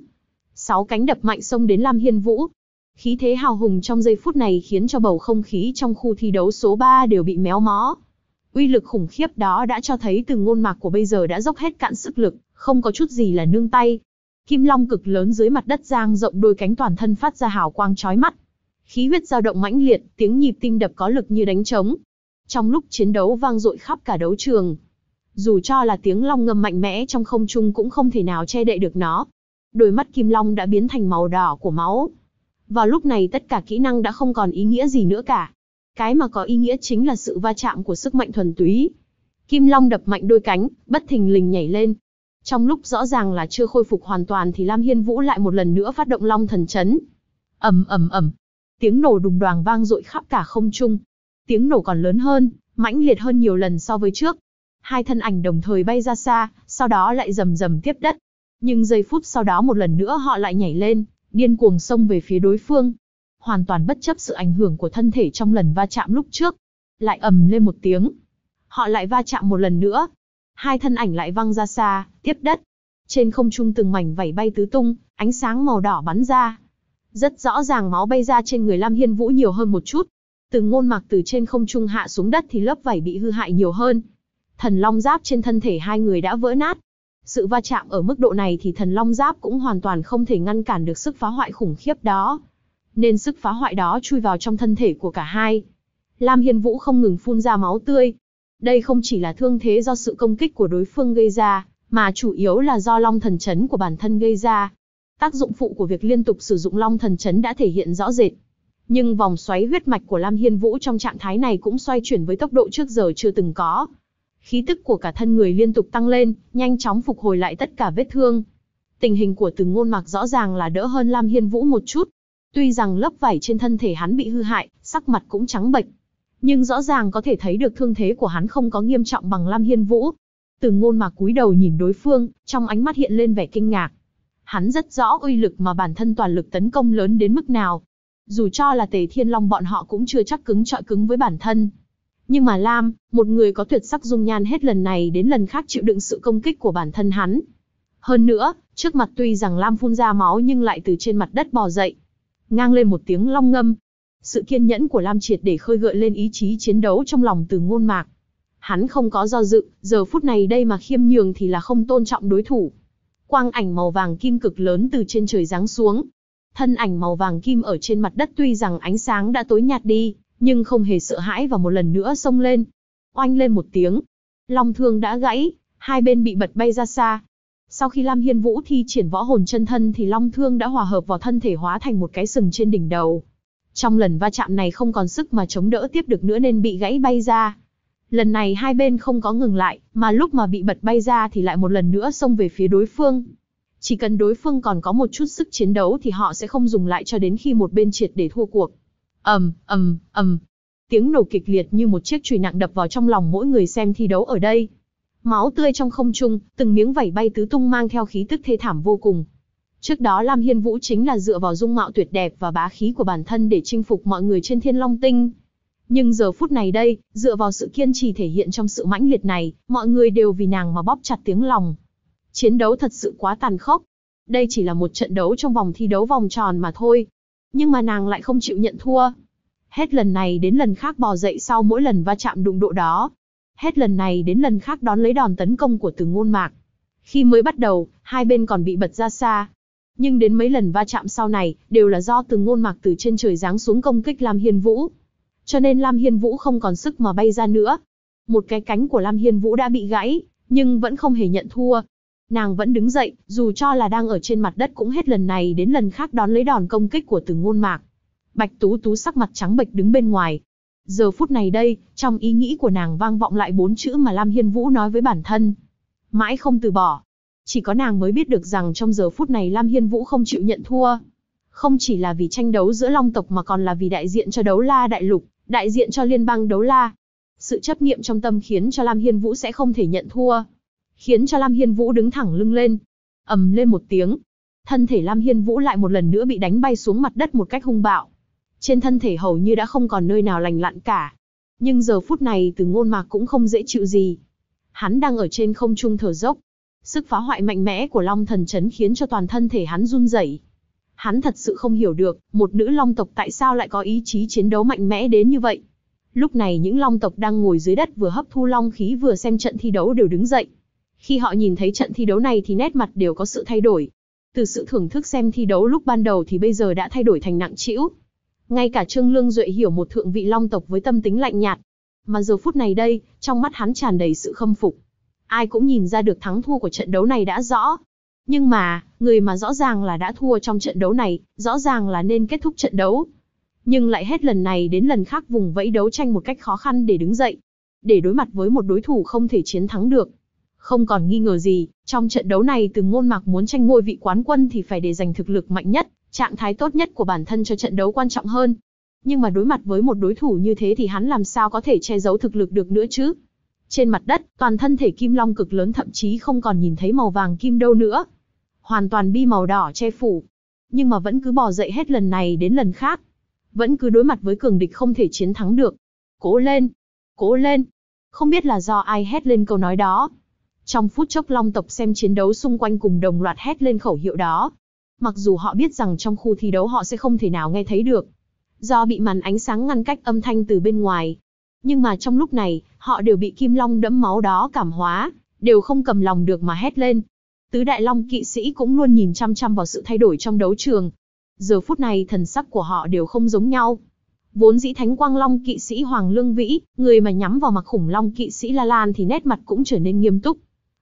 6 cánh đập mạnh xông đến Lam Hiên Vũ. Khí thế hào hùng trong giây phút này khiến cho bầu không khí trong khu thi đấu số 3 đều bị méo mó. Uy lực khủng khiếp đó đã cho thấy Từ Ngôn Mạc của bây giờ đã dốc hết cạn sức lực, không có chút gì là nương tay. Kim long cực lớn dưới mặt đất dang rộng đôi cánh toàn thân phát ra hào quang chói mắt. Khí huyết dao động mãnh liệt, tiếng nhịp tim đập có lực như đánh trống. Trong lúc chiến đấu vang dội khắp cả đấu trường. Dù cho là tiếng long ngâm mạnh mẽ trong không trung cũng không thể nào che đậy được nó. Đôi mắt Kim Long đã biến thành màu đỏ của máu. Vào lúc này tất cả kỹ năng đã không còn ý nghĩa gì nữa cả. Cái mà có ý nghĩa chính là sự va chạm của sức mạnh thuần túy. Kim Long đập mạnh đôi cánh, bất thình lình nhảy lên. Trong lúc rõ ràng là chưa khôi phục hoàn toàn thì Lam Hiên Vũ lại một lần nữa phát động Long Thần Chấn. Ầm ầm ầm. Tiếng nổ đùng đoàng vang dội khắp cả không trung. Tiếng nổ còn lớn hơn, mãnh liệt hơn nhiều lần so với trước. 2 thân ảnh đồng thời bay ra xa, sau đó lại rầm rầm tiếp đất. Nhưng giây phút sau đó một lần nữa họ lại nhảy lên, điên cuồng xông về phía đối phương. Hoàn toàn bất chấp sự ảnh hưởng của thân thể trong lần va chạm lúc trước. Lại ầm lên một tiếng. Họ lại va chạm một lần nữa. 2 thân ảnh lại văng ra xa, tiếp đất. Trên không trung từng mảnh vảy bay tứ tung, ánh sáng màu đỏ bắn ra. Rất rõ ràng máu bay ra trên người Lam Hiên Vũ nhiều hơn một chút. Từ Ngôn Mạc từ trên không trung hạ xuống đất thì lớp vảy bị hư hại nhiều hơn. Thần long giáp trên thân thể hai người đã vỡ nát. Sự va chạm ở mức độ này thì thần long giáp cũng hoàn toàn không thể ngăn cản được sức phá hoại khủng khiếp đó. Nên sức phá hoại đó chui vào trong thân thể của cả hai. Lam Hiên Vũ không ngừng phun ra máu tươi. Đây không chỉ là thương thế do sự công kích của đối phương gây ra, mà chủ yếu là do Long Thần Chấn của bản thân gây ra. Tác dụng phụ của việc liên tục sử dụng Long Thần Chấn đã thể hiện rõ rệt. Nhưng vòng xoáy huyết mạch của Lam Hiên Vũ trong trạng thái này cũng xoay chuyển với tốc độ trước giờ chưa từng có. Khí tức của cả thân người liên tục tăng lên, nhanh chóng phục hồi lại tất cả vết thương. Tình hình của Từ Ngôn Mạc rõ ràng là đỡ hơn Lam Hiên Vũ một chút. Tuy rằng lớp vảy trên thân thể hắn bị hư hại, sắc mặt cũng trắng bệch, nhưng rõ ràng có thể thấy được thương thế của hắn không có nghiêm trọng bằng Lam Hiên Vũ. Từ Ngôn Mạc cúi đầu nhìn đối phương, trong ánh mắt hiện lên vẻ kinh ngạc. Hắn rất rõ uy lực mà bản thân toàn lực tấn công lớn đến mức nào. Dù cho là Tề Thiên Long bọn họ cũng chưa chắc cứng trọi cứng với bản thân. Nhưng mà Lam, một người có tuyệt sắc dung nhan hết lần này đến lần khác chịu đựng sự công kích của bản thân hắn. Hơn nữa, trước mặt tuy rằng Lam phun ra máu nhưng lại từ trên mặt đất bò dậy. Ngang lên một tiếng long ngâm. Sự kiên nhẫn của Lam triệt để khơi gợi lên ý chí chiến đấu trong lòng Từ Ngôn Mạc. Hắn không có do dự, giờ phút này đây mà khiêm nhường thì là không tôn trọng đối thủ. Quang ảnh màu vàng kim cực lớn từ trên trời giáng xuống. Thân ảnh màu vàng kim ở trên mặt đất tuy rằng ánh sáng đã tối nhạt đi, nhưng không hề sợ hãi và một lần nữa xông lên. Oanh lên một tiếng. Long thương đã gãy, hai bên bị bật bay ra xa. Sau khi Lam Hiên Vũ thi triển võ hồn chân thân thì long thương đã hòa hợp vào thân thể hóa thành một cái sừng trên đỉnh đầu. Trong lần va chạm này không còn sức mà chống đỡ tiếp được nữa nên bị gãy bay ra. Lần này hai bên không có ngừng lại, mà lúc mà bị bật bay ra thì lại một lần nữa xông về phía đối phương. Chỉ cần đối phương còn có một chút sức chiến đấu thì họ sẽ không dùng lại cho đến khi một bên triệt để thua cuộc. Tiếng nổ kịch liệt như một chiếc chùy nặng đập vào trong lòng mỗi người xem thi đấu ở đây. Máu tươi trong không trung, từng miếng vảy bay tứ tung mang theo khí tức thê thảm vô cùng. Trước đó Lam Hiên Vũ chính là dựa vào dung mạo tuyệt đẹp và bá khí của bản thân để chinh phục mọi người trên Thiên Long Tinh. Nhưng giờ phút này đây, dựa vào sự kiên trì thể hiện trong sự mãnh liệt này, mọi người đều vì nàng mà bóp chặt tiếng lòng. Chiến đấu thật sự quá tàn khốc. Đây chỉ là một trận đấu trong vòng thi đấu vòng tròn mà thôi. Nhưng mà nàng lại không chịu nhận thua. Hết lần này đến lần khác bò dậy sau mỗi lần va chạm đụng độ đó. Hết lần này đến lần khác đón lấy đòn tấn công của Từ Ngôn Mạc. Khi mới bắt đầu, hai bên còn bị bật ra xa. Nhưng đến mấy lần va chạm sau này, đều là do Từ Ngôn Mạc từ trên trời giáng xuống công kích Lam Hiên Vũ. Cho nên Lam Hiên Vũ không còn sức mà bay ra nữa. Một cái cánh của Lam Hiên Vũ đã bị gãy, nhưng vẫn không hề nhận thua. Nàng vẫn đứng dậy, dù cho là đang ở trên mặt đất cũng hết lần này đến lần khác đón lấy đòn công kích của Từ Ngôn Mạc. Bạch Tú Tú sắc mặt trắng bệch đứng bên ngoài. Giờ phút này đây, trong ý nghĩ của nàng vang vọng lại 4 chữ mà Lam Hiên Vũ nói với bản thân. Mãi không từ bỏ. Chỉ có nàng mới biết được rằng trong giờ phút này Lam Hiên Vũ không chịu nhận thua. Không chỉ là vì tranh đấu giữa Long tộc mà còn là vì đại diện cho Đấu La Đại Lục, đại diện cho liên bang Đấu La. Sự chấp niệm trong tâm khiến cho Lam Hiên Vũ sẽ không thể nhận thua. Khiến cho Lam Hiên Vũ đứng thẳng lưng lên. Ầm lên một tiếng. Thân thể Lam Hiên Vũ lại một lần nữa bị đánh bay xuống mặt đất một cách hung bạo. Trên thân thể hầu như đã không còn nơi nào lành lặn cả. Nhưng giờ phút này Từ Ngôn Mạc cũng không dễ chịu gì. Hắn đang ở trên không trung thở dốc. Sức phá hoại mạnh mẽ của Long Thần Chấn khiến cho toàn thân thể hắn run rẩy. Hắn thật sự không hiểu được, một nữ Long tộc tại sao lại có ý chí chiến đấu mạnh mẽ đến như vậy. Lúc này những Long tộc đang ngồi dưới đất vừa hấp thu Long khí vừa xem trận thi đấu đều đứng dậy. Khi họ nhìn thấy trận thi đấu này thì nét mặt đều có sự thay đổi. Từ sự thưởng thức xem thi đấu lúc ban đầu thì bây giờ đã thay đổi thành nặng trĩu. Ngay cả Trương Lương Duệ hiểu một thượng vị Long tộc với tâm tính lạnh nhạt. Mà giờ phút này đây, trong mắt hắn tràn đầy sự khâm phục. Ai cũng nhìn ra được thắng thua của trận đấu này đã rõ. Nhưng mà, người mà rõ ràng là đã thua trong trận đấu này, rõ ràng là nên kết thúc trận đấu. Nhưng lại hết lần này đến lần khác vùng vẫy đấu tranh một cách khó khăn để đứng dậy. Để đối mặt với một đối thủ không thể chiến thắng được. Không còn nghi ngờ gì, trong trận đấu này Từ Ngôn Mạc muốn tranh ngôi vị quán quân thì phải để dành thực lực mạnh nhất, trạng thái tốt nhất của bản thân cho trận đấu quan trọng hơn. Nhưng mà đối mặt với một đối thủ như thế thì hắn làm sao có thể che giấu thực lực được nữa chứ? Trên mặt đất, toàn thân thể kim long cực lớn thậm chí không còn nhìn thấy màu vàng kim đâu nữa. Hoàn toàn bi màu đỏ che phủ. Nhưng mà vẫn cứ bò dậy hết lần này đến lần khác. Vẫn cứ đối mặt với cường địch không thể chiến thắng được. Cố lên! Cố lên! Không biết là do ai hét lên câu nói đó. Trong phút chốc Long tộc xem chiến đấu xung quanh cùng đồng loạt hét lên khẩu hiệu đó. Mặc dù họ biết rằng trong khu thi đấu họ sẽ không thể nào nghe thấy được. Do bị màn ánh sáng ngăn cách âm thanh từ bên ngoài. Nhưng mà trong lúc này, họ đều bị kim long đẫm máu đó cảm hóa, đều không cầm lòng được mà hét lên. Tứ đại long kỵ sĩ cũng luôn nhìn chăm chăm vào sự thay đổi trong đấu trường. Giờ phút này thần sắc của họ đều không giống nhau. Vốn dĩ Thánh Quang Long kỵ sĩ Hoàng Lương Vĩ, người mà nhắm vào mặt khủng long kỵ sĩ La Lan thì nét mặt cũng trở nên nghiêm túc.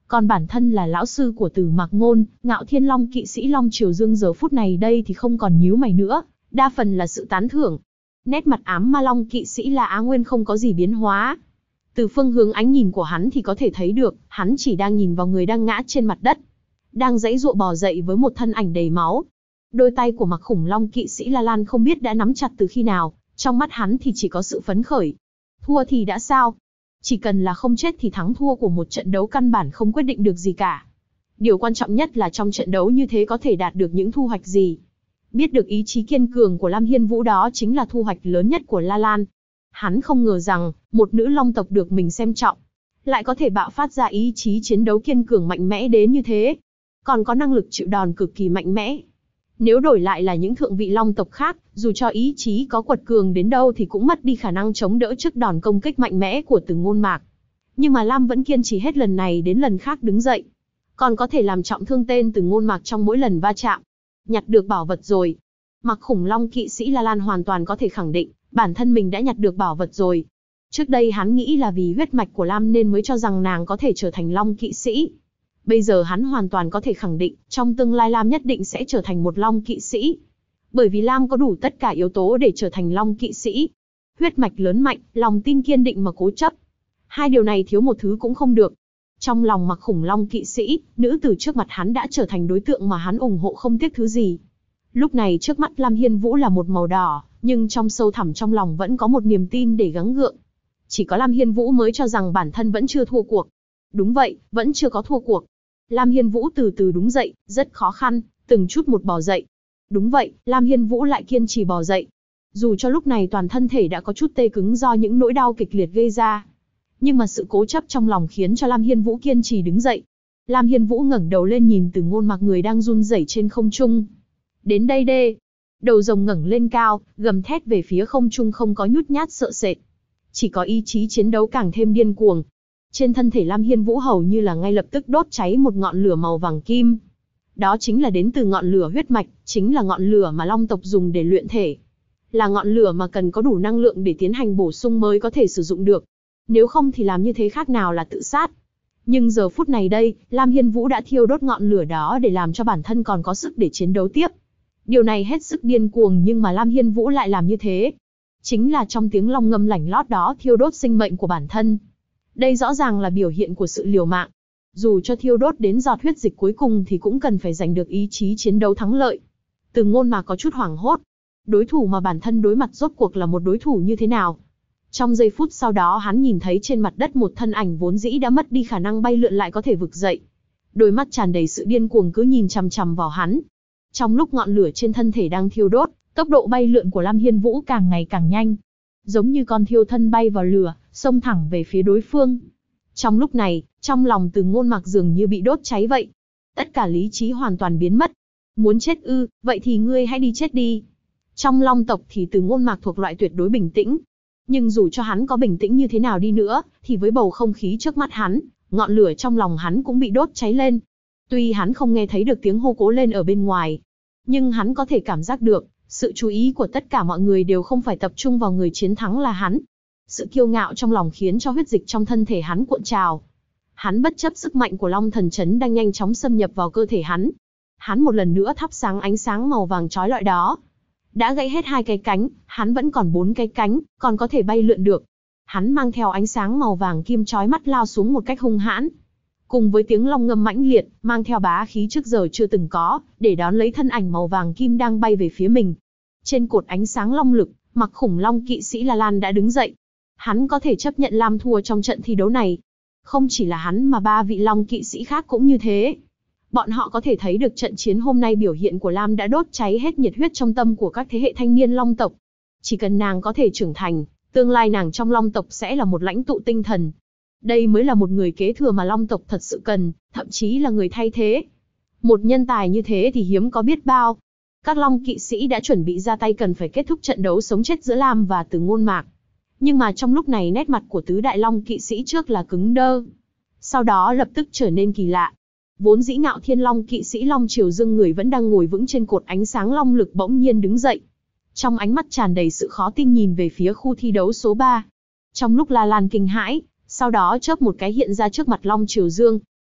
Còn bản thân là lão sư của Từ Mạc Ngôn, Ngạo Thiên Long kỵ sĩ Long Triều Dương giờ phút này đây thì không còn nhíu mày nữa, đa phần là sự tán thưởng. Nét mặt ám ma Long kỵ sĩ La Á Nguyên không có gì biến hóa. Từ phương hướng ánh nhìn của hắn thì có thể thấy được, hắn chỉ đang nhìn vào người đang ngã trên mặt đất, đang giãy giụa bò dậy với một thân ảnh đầy máu. Đôi tay của Mặc Khủng Long kỵ sĩ La Lan không biết đã nắm chặt từ khi nào, trong mắt hắn thì chỉ có sự phấn khởi. Thua thì đã sao? Chỉ cần là không chết thì thắng thua của một trận đấu căn bản không quyết định được gì cả. Điều quan trọng nhất là trong trận đấu như thế có thể đạt được những thu hoạch gì. Biết được ý chí kiên cường của Lam Hiên Vũ đó chính là thu hoạch lớn nhất của La Lan. Hắn không ngờ rằng, một nữ long tộc được mình xem trọng, lại có thể bạo phát ra ý chí chiến đấu kiên cường mạnh mẽ đến như thế. Còn có năng lực chịu đòn cực kỳ mạnh mẽ. Nếu đổi lại là những thượng vị long tộc khác, dù cho ý chí có quật cường đến đâu thì cũng mất đi khả năng chống đỡ trước đòn công kích mạnh mẽ của Từ Ngôn Mạc. Nhưng mà Lam vẫn kiên trì hết lần này đến lần khác đứng dậy. Còn có thể làm trọng thương tên Từ Ngôn Mạc trong mỗi lần va chạm. Nhặt được bảo vật rồi. Mặc Khủng Long kỵ sĩ La Lan hoàn toàn có thể khẳng định, bản thân mình đã nhặt được bảo vật rồi. Trước đây hắn nghĩ là vì huyết mạch của Lam nên mới cho rằng nàng có thể trở thành Long kỵ sĩ. Bây giờ hắn hoàn toàn có thể khẳng định, trong tương lai Lam nhất định sẽ trở thành một Long kỵ sĩ. Bởi vì Lam có đủ tất cả yếu tố để trở thành Long kỵ sĩ. Huyết mạch lớn mạnh, lòng tin kiên định mà cố chấp. Hai điều này thiếu một thứ cũng không được. Trong lòng Mặc Khủng Long kỵ sĩ, nữ tử trước mặt hắn đã trở thành đối tượng mà hắn ủng hộ không tiếc thứ gì. Lúc này trước mắt Lam Hiên Vũ là một màu đỏ, nhưng trong sâu thẳm trong lòng vẫn có một niềm tin để gắng gượng. Chỉ có Lam Hiên Vũ mới cho rằng bản thân vẫn chưa thua cuộc. Đúng vậy, vẫn chưa có thua cuộc. Lam Hiên Vũ từ từ đứng dậy, rất khó khăn, từng chút một bò dậy. Đúng vậy, Lam Hiên Vũ lại kiên trì bò dậy. Dù cho lúc này toàn thân thể đã có chút tê cứng do những nỗi đau kịch liệt gây ra. Nhưng mà sự cố chấp trong lòng khiến cho Lam Hiên Vũ kiên trì đứng dậy. Lam Hiên Vũ ngẩng đầu lên nhìn Từ Ngôn Mạc người đang run rẩy trên không trung. Đến đây đê. Đầu rồng ngẩng lên cao, gầm thét về phía không trung không có nhút nhát sợ sệt. Chỉ có ý chí chiến đấu càng thêm điên cuồng. Trên thân thể Lam Hiên Vũ hầu như là ngay lập tức đốt cháy một ngọn lửa màu vàng kim. Đó chính là đến từ ngọn lửa huyết mạch, chính là ngọn lửa mà Long tộc dùng để luyện thể. Là ngọn lửa mà cần có đủ năng lượng để tiến hành bổ sung mới có thể sử dụng được. Nếu không thì làm như thế khác nào là tự sát. Nhưng giờ phút này đây, Lam Hiên Vũ đã thiêu đốt ngọn lửa đó để làm cho bản thân còn có sức để chiến đấu tiếp. Điều này hết sức điên cuồng nhưng mà Lam Hiên Vũ lại làm như thế. Chính là trong tiếng long ngâm lảnh lót đó thiêu đốt sinh mệnh của bản thân. Đây rõ ràng là biểu hiện của sự liều mạng. Dù cho thiêu đốt đến giọt huyết dịch cuối cùng thì cũng cần phải giành được ý chí chiến đấu thắng lợi. Từ Ngôn Mạc có chút hoảng hốt. Đối thủ mà bản thân đối mặt rốt cuộc là một đối thủ như thế nào? Trong giây phút sau đó hắn nhìn thấy trên mặt đất một thân ảnh vốn dĩ đã mất đi khả năng bay lượn lại có thể vực dậy. Đôi mắt tràn đầy sự điên cuồng cứ nhìn chằm chằm vào hắn. Trong lúc ngọn lửa trên thân thể đang thiêu đốt, tốc độ bay lượn của Lam Hiên Vũ càng ngày càng nhanh. Giống như con thiêu thân bay vào lửa, xông thẳng về phía đối phương. Trong lúc này, trong lòng Từ Ngôn Mạc dường như bị đốt cháy vậy. Tất cả lý trí hoàn toàn biến mất. Muốn chết ư, vậy thì ngươi hãy đi chết đi. Trong Long tộc thì Từ Ngôn Mạc thuộc loại tuyệt đối bình tĩnh. Nhưng dù cho hắn có bình tĩnh như thế nào đi nữa, thì với bầu không khí trước mắt hắn, ngọn lửa trong lòng hắn cũng bị đốt cháy lên. Tuy hắn không nghe thấy được tiếng hô cố lên ở bên ngoài, nhưng hắn có thể cảm giác được, sự chú ý của tất cả mọi người đều không phải tập trung vào người chiến thắng là hắn. Sự kiêu ngạo trong lòng khiến cho huyết dịch trong thân thể hắn cuộn trào. Hắn bất chấp sức mạnh của Long Thần Chấn đang nhanh chóng xâm nhập vào cơ thể hắn. Hắn một lần nữa thắp sáng ánh sáng màu vàng chói lọi đó. Đã gãy hết 2 cái cánh, hắn vẫn còn 4 cái cánh, còn có thể bay lượn được. Hắn mang theo ánh sáng màu vàng kim chói mắt lao xuống một cách hung hãn. Cùng với tiếng long ngâm mãnh liệt, mang theo bá khí trước giờ chưa từng có, để đón lấy thân ảnh màu vàng kim đang bay về phía mình. Trên cột ánh sáng long lực, Mặc Khủng Long kỵ sĩ La Lan đã đứng dậy. Hắn có thể chấp nhận Lam thua trong trận thi đấu này. Không chỉ là hắn mà 3 vị Long kỵ sĩ khác cũng như thế. Bọn họ có thể thấy được trận chiến hôm nay biểu hiện của Lam đã đốt cháy hết nhiệt huyết trong tâm của các thế hệ thanh niên Long tộc. Chỉ cần nàng có thể trưởng thành, tương lai nàng trong Long tộc sẽ là một lãnh tụ tinh thần. Đây mới là một người kế thừa mà Long tộc thật sự cần, thậm chí là người thay thế. Một nhân tài như thế thì hiếm có biết bao. Các Long kỵ sĩ đã chuẩn bị ra tay cần phải kết thúc trận đấu sống chết giữa Lam và Từ Ngôn Mạc. Nhưng mà trong lúc này nét mặt của tứ đại Long kỵ sĩ trước là cứng đơ. Sau đó lập tức trở nên kỳ lạ. Vốn dĩ Ngạo Thiên Long kỵ sĩ Long Triều Dương người vẫn đang ngồi vững trên cột ánh sáng long lực bỗng nhiên đứng dậy. Trong ánh mắt tràn đầy sự khó tin nhìn về phía khu thi đấu số 3. Trong lúc La Lan kinh hãi, sau đó chớp một cái hiện ra trước mặt Long Triều Dương.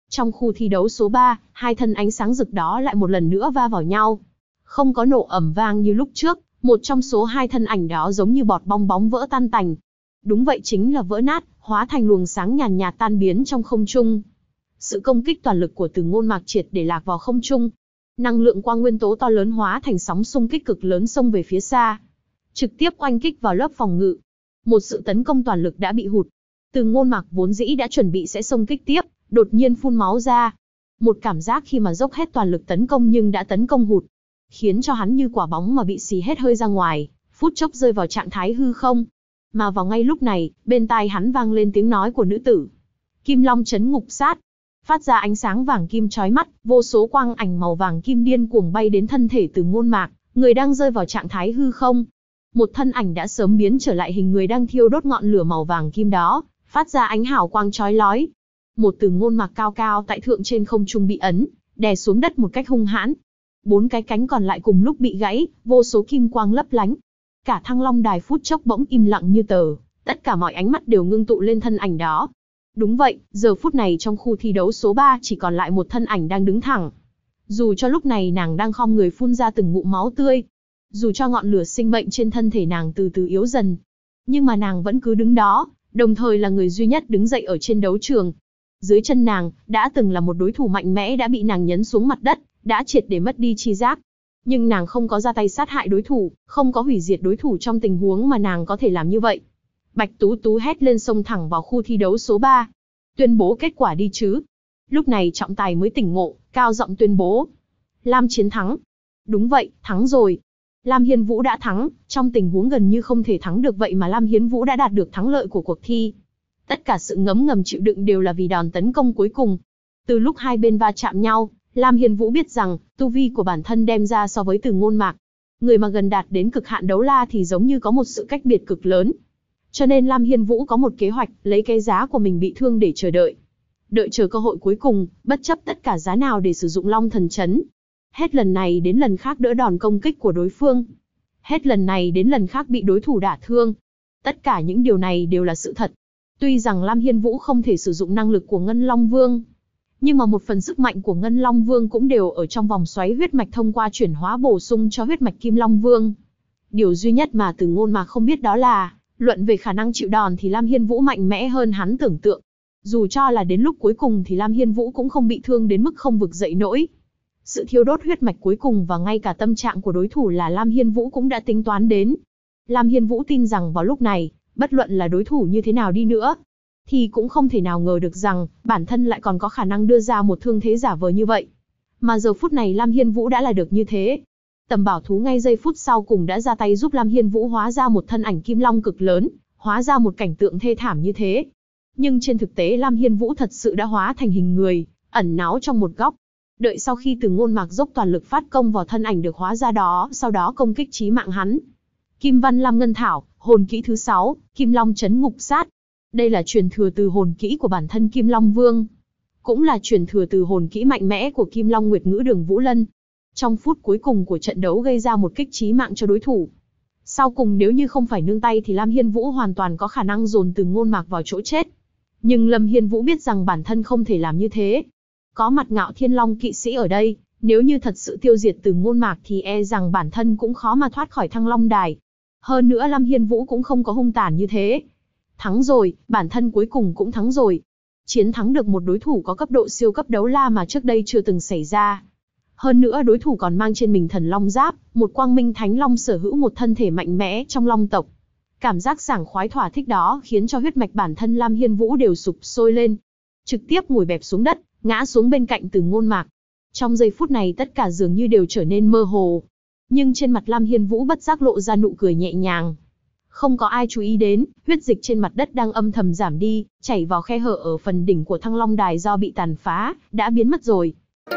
Trong khu thi đấu số 3, hai thân ánh sáng rực đó lại một lần nữa va vào nhau. Không có nổ ầm vang như lúc trước, một trong số hai thân ảnh đó giống như bọt bong bóng vỡ tan tành. Đúng vậy, chính là vỡ nát, hóa thành luồng sáng nhàn nhạt tan biến trong không trung. Sự công kích toàn lực của Từ Ngôn Mạc triệt để lạc vào không trung. Năng lượng quang nguyên tố to lớn hóa thành sóng xung kích cực lớn xông về phía xa, trực tiếp oanh kích vào lớp phòng ngự. Một sự tấn công toàn lực đã bị hụt. Từ Ngôn Mạc vốn dĩ đã chuẩn bị sẽ xông kích tiếp, đột nhiên phun máu ra. Một cảm giác khi mà dốc hết toàn lực tấn công nhưng đã tấn công hụt, khiến cho hắn như quả bóng mà bị xì hết hơi ra ngoài, phút chốc rơi vào trạng thái hư không. Mà vào ngay lúc này, bên tai hắn vang lên tiếng nói của nữ tử. Kim Long chấn ngục sát. Phát ra ánh sáng vàng kim chói mắt, vô số quang ảnh màu vàng kim điên cuồng bay đến thân thể Từ Ngôn Mạc, người đang rơi vào trạng thái hư không. Một thân ảnh đã sớm biến trở lại hình người đang thiêu đốt ngọn lửa màu vàng kim đó, phát ra ánh hào quang chói lói. Một Từ Ngôn Mạc cao cao tại thượng trên không trung bị ấn, đè xuống đất một cách hung hãn. 4 cái cánh còn lại cùng lúc bị gãy, vô số kim quang lấp lánh. Cả Thăng Long Đài phút chốc bỗng im lặng như tờ, tất cả mọi ánh mắt đều ngưng tụ lên thân ảnh đó. Đúng vậy, giờ phút này trong khu thi đấu số 3 chỉ còn lại một thân ảnh đang đứng thẳng. Dù cho lúc này nàng đang khom người phun ra từng ngụm máu tươi, dù cho ngọn lửa sinh mệnh trên thân thể nàng từ từ yếu dần, nhưng mà nàng vẫn cứ đứng đó, đồng thời là người duy nhất đứng dậy ở trên đấu trường. Dưới chân nàng, đã từng là một đối thủ mạnh mẽ đã bị nàng nhấn xuống mặt đất, đã triệt để mất đi tri giác. Nhưng nàng không có ra tay sát hại đối thủ, không có hủy diệt đối thủ trong tình huống mà nàng có thể làm như vậy. Bạch Tú Tú hét lên xông thẳng vào khu thi đấu số 3. Tuyên bố kết quả đi chứ. Lúc này trọng tài mới tỉnh ngộ, cao giọng tuyên bố. Lam chiến thắng. Đúng vậy, thắng rồi. Lam Hiên Vũ đã thắng, trong tình huống gần như không thể thắng được vậy mà Lam Hiên Vũ đã đạt được thắng lợi của cuộc thi. Tất cả sự ngấm ngầm chịu đựng đều là vì đòn tấn công cuối cùng. Từ lúc hai bên va chạm nhau, Lam Hiên Vũ biết rằng, tu vi của bản thân đem ra so với Từ Ngôn Mạc, người mà gần đạt đến cực hạn đấu la thì giống như có một sự cách biệt cực lớn. Cho nên Lam Hiên Vũ có một kế hoạch, lấy cái giá của mình bị thương để chờ đợi. Đợi chờ cơ hội cuối cùng, bất chấp tất cả giá nào để sử dụng Long Thần Chấn. Hết lần này đến lần khác đỡ đòn công kích của đối phương. Hết lần này đến lần khác bị đối thủ đả thương. Tất cả những điều này đều là sự thật. Tuy rằng Lam Hiên Vũ không thể sử dụng năng lực của Ngân Long Vương, nhưng mà một phần sức mạnh của Ngân Long Vương cũng đều ở trong vòng xoáy huyết mạch thông qua chuyển hóa bổ sung cho huyết mạch Kim Long Vương. Điều duy nhất mà Từ Ngôn Mạc không biết đó là, luận về khả năng chịu đòn thì Lam Hiên Vũ mạnh mẽ hơn hắn tưởng tượng. Dù cho là đến lúc cuối cùng thì Lam Hiên Vũ cũng không bị thương đến mức không vực dậy nổi. Sự thiêu đốt huyết mạch cuối cùng và ngay cả tâm trạng của đối thủ là Lam Hiên Vũ cũng đã tính toán đến. Lam Hiên Vũ tin rằng vào lúc này, bất luận là đối thủ như thế nào đi nữa, thì cũng không thể nào ngờ được rằng, bản thân lại còn có khả năng đưa ra một thương thế giả vờ như vậy. Mà giờ phút này Lam Hiên Vũ đã là được như thế. Tầm bảo thú ngay giây phút sau cùng đã ra tay giúp Lam Hiên Vũ hóa ra một thân ảnh kim long cực lớn, hóa ra một cảnh tượng thê thảm như thế. Nhưng trên thực tế Lam Hiên Vũ thật sự đã hóa thành hình người, ẩn náu trong một góc. Đợi sau khi Từ Ngôn Mạc dốc toàn lực phát công vào thân ảnh được hóa ra đó, sau đó công kích chí mạng hắn. Kim Văn Lam Ngân Thảo, hồn kỹ thứ 6, Kim Long Chấn Ngục Sát. Đây là truyền thừa từ hồn kỹ của bản thân Kim Long Vương, cũng là truyền thừa từ hồn kỹ mạnh mẽ của Kim Long Nguyệt Ngữ Đường Vũ Lân. Trong phút cuối cùng của trận đấu gây ra một kích chí mạng cho đối thủ. Sau cùng nếu như không phải nương tay thì Lam Hiên Vũ hoàn toàn có khả năng dồn Từ Ngôn Mạc vào chỗ chết. Nhưng Lâm Hiên Vũ biết rằng bản thân không thể làm như thế. Có mặt Ngạo Thiên Long kỵ sĩ ở đây, nếu như thật sự tiêu diệt Từ Ngôn Mạc thì e rằng bản thân cũng khó mà thoát khỏi Thăng Long Đài. Hơn nữa Lâm Hiên Vũ cũng không có hung tàn như thế. Thắng rồi, bản thân cuối cùng cũng thắng rồi. Chiến thắng được một đối thủ có cấp độ siêu cấp đấu la mà trước đây chưa từng xảy ra. Hơn nữa đối thủ còn mang trên mình thần long giáp, một quang minh thánh long sở hữu một thân thể mạnh mẽ trong long tộc. Cảm giác sảng khoái thỏa thích đó khiến cho huyết mạch bản thân Lam Hiên Vũ đều sục sôi lên. Trực tiếp ngồi bẹp xuống đất, ngã xuống bên cạnh Từ Ngôn Mạc. Trong giây phút này tất cả dường như đều trở nên mơ hồ. Nhưng trên mặt Lam Hiên Vũ bất giác lộ ra nụ cười nhẹ nhàng. Không có ai chú ý đến, huyết dịch trên mặt đất đang âm thầm giảm đi, chảy vào khe hở ở phần đỉnh của Thăng Long Đài do bị tàn phá, đã biến mất rồi.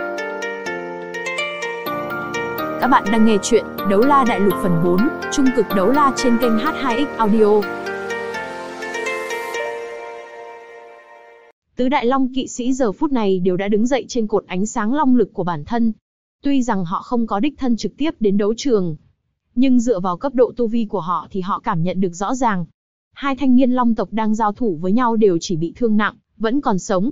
Các bạn đang nghe chuyện Đấu La Đại Lục phần 4, Trung cực đấu la trên kênh H2X Audio. Tứ Đại Long kỵ sĩ giờ phút này đều đã đứng dậy trên cột ánh sáng long lực của bản thân. Tuy rằng họ không có đích thân trực tiếp đến đấu trường, nhưng dựa vào cấp độ tu vi của họ thì họ cảm nhận được rõ ràng. Hai thanh niên long tộc đang giao thủ với nhau đều chỉ bị thương nặng, vẫn còn sống.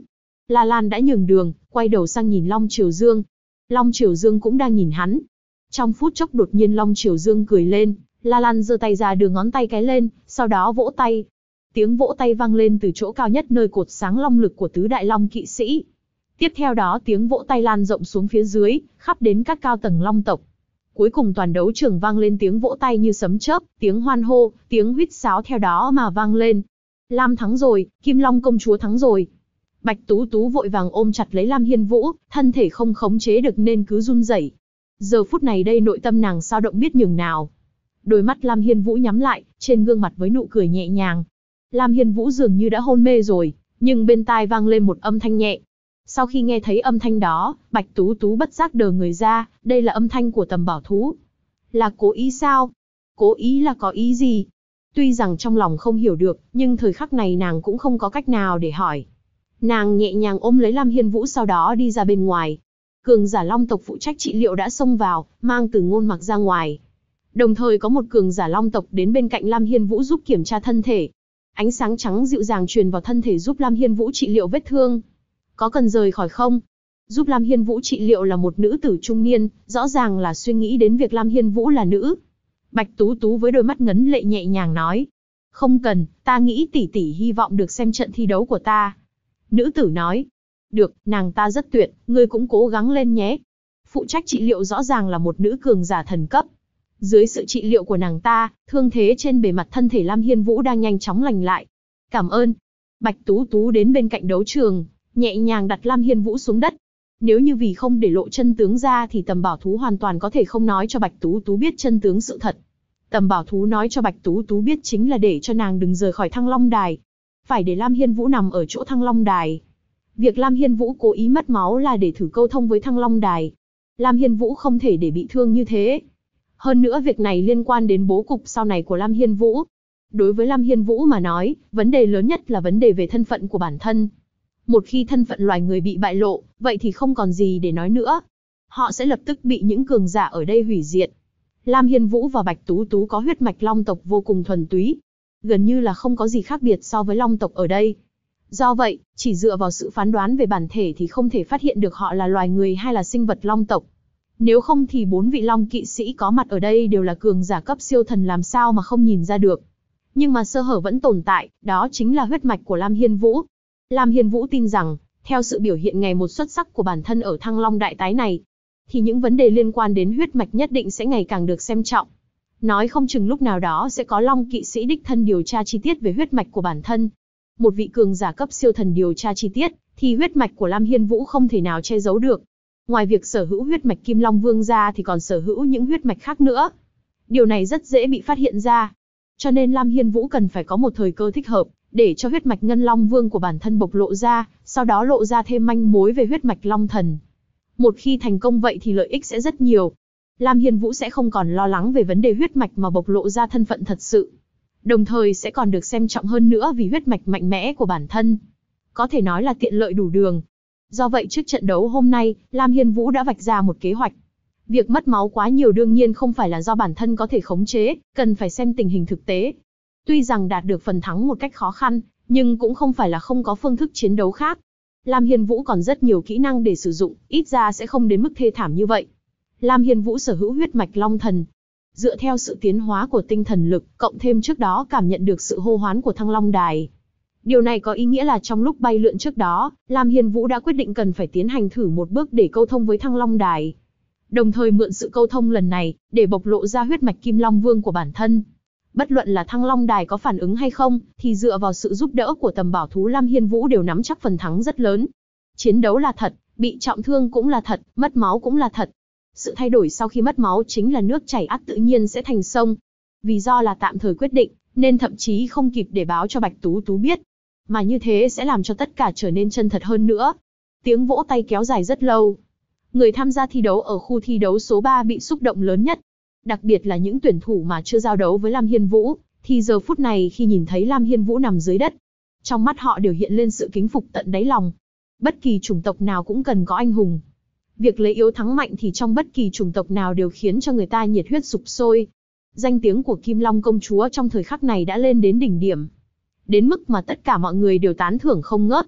La Lan đã nhường đường, quay đầu sang nhìn Long Triều Dương. Long Triều Dương cũng đang nhìn hắn. Trong phút chốc đột nhiên Long Triều Dương cười lên, La Lan giơ tay ra đưa ngón tay cái lên, sau đó vỗ tay. Tiếng vỗ tay vang lên từ chỗ cao nhất nơi cột sáng long lực của tứ đại long kỵ sĩ. Tiếp theo đó tiếng vỗ tay lan rộng xuống phía dưới, khắp đến các cao tầng long tộc. Cuối cùng toàn đấu trường vang lên tiếng vỗ tay như sấm chớp, tiếng hoan hô, tiếng huýt sáo theo đó mà vang lên. Lam thắng rồi, Kim Long công chúa thắng rồi. Bạch Tú Tú vội vàng ôm chặt lấy Lam Hiên Vũ, thân thể không khống chế được nên cứ run rẩy. Giờ phút này đây nội tâm nàng sao động biết nhường nào. Đôi mắt Lam Hiên Vũ nhắm lại, trên gương mặt với nụ cười nhẹ nhàng. Lam Hiên Vũ dường như đã hôn mê rồi, nhưng bên tai vang lên một âm thanh nhẹ. Sau khi nghe thấy âm thanh đó, Bạch Tú Tú bất giác đờ người ra, đây là âm thanh của Tầm Bảo Thú. Là cố ý sao? Cố ý là có ý gì? Tuy rằng trong lòng không hiểu được, nhưng thời khắc này nàng cũng không có cách nào để hỏi. Nàng nhẹ nhàng ôm lấy Lam Hiên Vũ sau đó đi ra bên ngoài. Cường giả long tộc phụ trách trị liệu đã xông vào, mang Từ Ngôn Mặc ra ngoài. Đồng thời có một cường giả long tộc đến bên cạnh Lam Hiên Vũ giúp kiểm tra thân thể. Ánh sáng trắng dịu dàng truyền vào thân thể giúp Lam Hiên Vũ trị liệu vết thương. Có cần rời khỏi không? Giúp Lam Hiên Vũ trị liệu là một nữ tử trung niên, rõ ràng là suy nghĩ đến việc Lam Hiên Vũ là nữ. Bạch Tú Tú với đôi mắt ngấn lệ nhẹ nhàng nói. Không cần, ta nghĩ tỷ tỷ hy vọng được xem trận thi đấu của ta. Nữ tử nói. Được, nàng ta rất tuyệt, ngươi cũng cố gắng lên nhé. Phụ trách trị liệu rõ ràng là một nữ cường giả thần cấp. Dưới sự trị liệu của nàng ta, thương thế trên bề mặt thân thể Lam Hiên Vũ đang nhanh chóng lành lại. Cảm ơn. Bạch Tú Tú đến bên cạnh đấu trường, nhẹ nhàng đặt Lam Hiên Vũ xuống đất. Nếu như vì không để lộ chân tướng ra thì Tầm Bảo Thú hoàn toàn có thể không nói cho Bạch Tú Tú biết chân tướng sự thật. Tầm Bảo Thú nói cho Bạch Tú Tú biết chính là để cho nàng đừng rời khỏi Thăng Long Đài. Phải để Lam Hiên Vũ nằm ở chỗ Thăng Long Đài. Việc Lam Hiên Vũ cố ý mất máu là để thử câu thông với Thăng Long Đài. Lam Hiên Vũ không thể để bị thương như thế. Hơn nữa việc này liên quan đến bố cục sau này của Lam Hiên Vũ. Đối với Lam Hiên Vũ mà nói, vấn đề lớn nhất là vấn đề về thân phận của bản thân. Một khi thân phận loài người bị bại lộ, vậy thì không còn gì để nói nữa. Họ sẽ lập tức bị những cường giả ở đây hủy diệt. Lam Hiên Vũ và Bạch Tú Tú có huyết mạch long tộc vô cùng thuần túy. Gần như là không có gì khác biệt so với long tộc ở đây. Do vậy, chỉ dựa vào sự phán đoán về bản thể thì không thể phát hiện được họ là loài người hay là sinh vật long tộc. Nếu không thì 4 vị long kỵ sĩ có mặt ở đây đều là cường giả cấp siêu thần làm sao mà không nhìn ra được. Nhưng mà sơ hở vẫn tồn tại, đó chính là huyết mạch của Lam Hiên Vũ. Lam Hiên Vũ tin rằng, theo sự biểu hiện ngày một xuất sắc của bản thân ở Thăng Long Đại Tái này, thì những vấn đề liên quan đến huyết mạch nhất định sẽ ngày càng được xem trọng. Nói không chừng lúc nào đó sẽ có long kỵ sĩ đích thân điều tra chi tiết về huyết mạch của bản thân. Một vị cường giả cấp siêu thần điều tra chi tiết, thì huyết mạch của Lam Hiên Vũ không thể nào che giấu được. Ngoài việc sở hữu huyết mạch Kim Long Vương ra thì còn sở hữu những huyết mạch khác nữa. Điều này rất dễ bị phát hiện ra. Cho nên Lam Hiên Vũ cần phải có một thời cơ thích hợp, để cho huyết mạch Ngân Long Vương của bản thân bộc lộ ra, sau đó lộ ra thêm manh mối về huyết mạch Long Thần. Một khi thành công vậy thì lợi ích sẽ rất nhiều. Lam Hiên Vũ sẽ không còn lo lắng về vấn đề huyết mạch mà bộc lộ ra thân phận thật sự. Đồng thời sẽ còn được xem trọng hơn nữa vì huyết mạch mạnh mẽ của bản thân. Có thể nói là tiện lợi đủ đường. Do vậy trước trận đấu hôm nay, Lam Hiên Vũ đã vạch ra một kế hoạch. Việc mất máu quá nhiều đương nhiên không phải là do bản thân có thể khống chế, cần phải xem tình hình thực tế. Tuy rằng đạt được phần thắng một cách khó khăn, nhưng cũng không phải là không có phương thức chiến đấu khác. Lam Hiên Vũ còn rất nhiều kỹ năng để sử dụng, ít ra sẽ không đến mức thê thảm như vậy. Lam Hiên Vũ sở hữu huyết mạch Long Thần. Dựa theo sự tiến hóa của tinh thần lực, cộng thêm trước đó cảm nhận được sự hô hoán của Thăng Long Đài. Điều này có ý nghĩa là trong lúc bay lượn trước đó, Lam Hiên Vũ đã quyết định cần phải tiến hành thử một bước để câu thông với Thăng Long Đài. Đồng thời mượn sự câu thông lần này, để bộc lộ ra huyết mạch Kim Long Vương của bản thân. Bất luận là Thăng Long Đài có phản ứng hay không, thì dựa vào sự giúp đỡ của Tầm Bảo Thú Lam Hiên Vũ đều nắm chắc phần thắng rất lớn. Chiến đấu là thật, bị trọng thương cũng là thật, mất máu cũng là thật. Sự thay đổi sau khi mất máu chính là nước chảy ắt tự nhiên sẽ thành sông. Vì do là tạm thời quyết định, nên thậm chí không kịp để báo cho Bạch Tú Tú biết. Mà như thế sẽ làm cho tất cả trở nên chân thật hơn nữa. Tiếng vỗ tay kéo dài rất lâu. Người tham gia thi đấu ở khu thi đấu số 3 bị xúc động lớn nhất. Đặc biệt là những tuyển thủ mà chưa giao đấu với Lam Hiên Vũ, thì giờ phút này khi nhìn thấy Lam Hiên Vũ nằm dưới đất, trong mắt họ đều hiện lên sự kính phục tận đáy lòng. Bất kỳ chủng tộc nào cũng cần có anh hùng. Việc lấy yếu thắng mạnh thì trong bất kỳ chủng tộc nào đều khiến cho người ta nhiệt huyết sục sôi. Danh tiếng của Kim Long công chúa trong thời khắc này đã lên đến đỉnh điểm. Đến mức mà tất cả mọi người đều tán thưởng không ngớt.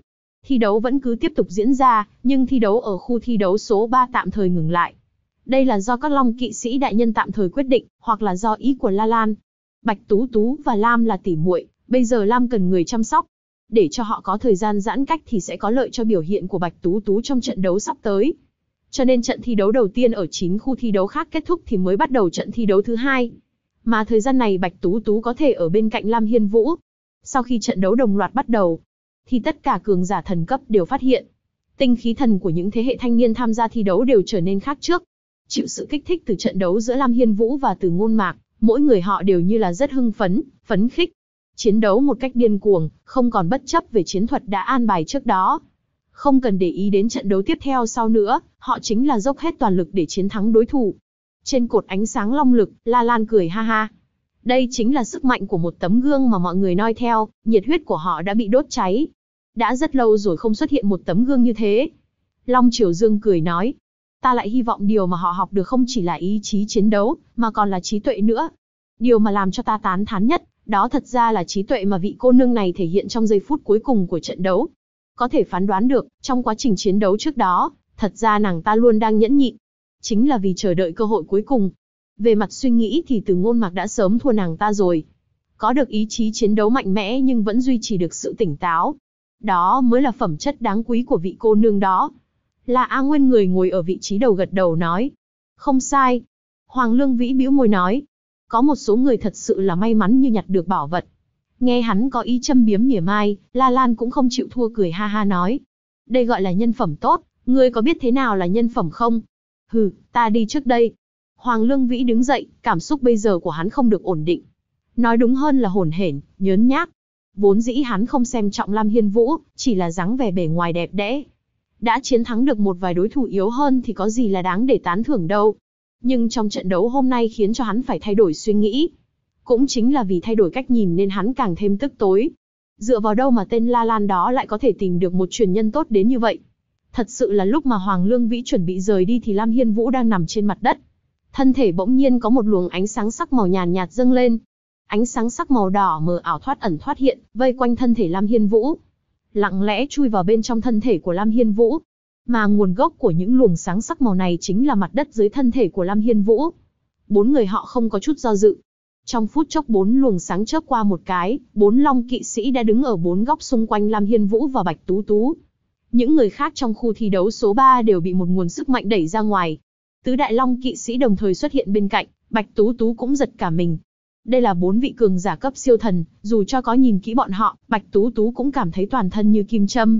Thi đấu vẫn cứ tiếp tục diễn ra, nhưng thi đấu ở khu thi đấu số 3 tạm thời ngừng lại. Đây là do các Long kỵ sĩ đại nhân tạm thời quyết định, hoặc là do ý của La Lan. Bạch Tú Tú và Lam là tỉ muội, bây giờ Lam cần người chăm sóc. Để cho họ có thời gian giãn cách thì sẽ có lợi cho biểu hiện của Bạch Tú Tú trong trận đấu sắp tới. Cho nên trận thi đấu đầu tiên ở 9 khu thi đấu khác kết thúc thì mới bắt đầu trận thi đấu thứ hai. Mà thời gian này Bạch Tú Tú có thể ở bên cạnh Lam Hiên Vũ. Sau khi trận đấu đồng loạt bắt đầu, thì tất cả cường giả thần cấp đều phát hiện. Tinh khí thần của những thế hệ thanh niên tham gia thi đấu đều trở nên khác trước. Chịu sự kích thích từ trận đấu giữa Lam Hiên Vũ và Từ Ngôn Mạc, mỗi người họ đều như là rất hưng phấn, phấn khích. Chiến đấu một cách điên cuồng, không còn bất chấp về chiến thuật đã an bài trước đó. Không cần để ý đến trận đấu tiếp theo sau nữa, họ chính là dốc hết toàn lực để chiến thắng đối thủ. Trên cột ánh sáng long lực, La Lan cười ha ha. Đây chính là sức mạnh của một tấm gương mà mọi người noi theo, nhiệt huyết của họ đã bị đốt cháy. Đã rất lâu rồi không xuất hiện một tấm gương như thế. Long Triều Dương cười nói, ta lại hy vọng điều mà họ học được không chỉ là ý chí chiến đấu, mà còn là trí tuệ nữa. Điều mà làm cho ta tán thán nhất, đó thật ra là trí tuệ mà vị cô nương này thể hiện trong giây phút cuối cùng của trận đấu. Có thể phán đoán được, trong quá trình chiến đấu trước đó, thật ra nàng ta luôn đang nhẫn nhịn. Chính là vì chờ đợi cơ hội cuối cùng. Về mặt suy nghĩ thì Từ Ngôn Mạc đã sớm thua nàng ta rồi. Có được ý chí chiến đấu mạnh mẽ nhưng vẫn duy trì được sự tỉnh táo. Đó mới là phẩm chất đáng quý của vị cô nương đó. Là A Nguyên người ngồi ở vị trí đầu gật đầu nói. Không sai. Hoàng Lương Vĩ bĩu môi nói. Có một số người thật sự là may mắn như nhặt được bảo vật. Nghe hắn có ý châm biếm mỉa mai, La Lan cũng không chịu thua cười ha ha nói. Đây gọi là nhân phẩm tốt, ngươi có biết thế nào là nhân phẩm không? Hừ, ta đi trước đây. Hoàng Lương Vĩ đứng dậy, cảm xúc bây giờ của hắn không được ổn định. Nói đúng hơn là hổn hển, nhớn nhác. Vốn dĩ hắn không xem trọng Lam Hiên Vũ, chỉ là dáng vẻ bề ngoài đẹp đẽ. Đã chiến thắng được một vài đối thủ yếu hơn thì có gì là đáng để tán thưởng đâu. Nhưng trong trận đấu hôm nay khiến cho hắn phải thay đổi suy nghĩ. Cũng chính là vì thay đổi cách nhìn nên hắn càng thêm tức tối. Dựa vào đâu mà tên La Lan đó lại có thể tìm được một truyền nhân tốt đến như vậy? Thật sự là lúc mà Hoàng Lương Vĩ chuẩn bị rời đi thì Lam Hiên Vũ đang nằm trên mặt đất. Thân thể bỗng nhiên có một luồng ánh sáng sắc màu nhàn nhạt dâng lên. Ánh sáng sắc màu đỏ mờ ảo thoát ẩn thoát hiện, vây quanh thân thể Lam Hiên Vũ. Lặng lẽ chui vào bên trong thân thể của Lam Hiên Vũ. Mà nguồn gốc của những luồng sáng sắc màu này chính là mặt đất dưới thân thể của Lam Hiên Vũ. Bốn người họ không có chút do dự. Trong phút chốc 4 luồng sáng chớp qua một cái, 4 Long kỵ sĩ đã đứng ở 4 góc xung quanh Lam Hiên Vũ và Bạch Tú Tú. Những người khác trong khu thi đấu số 3 đều bị một nguồn sức mạnh đẩy ra ngoài. Tứ đại Long kỵ sĩ đồng thời xuất hiện bên cạnh, Bạch Tú Tú cũng giật cả mình. Đây là 4 vị cường giả cấp siêu thần, dù cho có nhìn kỹ bọn họ, Bạch Tú Tú cũng cảm thấy toàn thân như kim châm.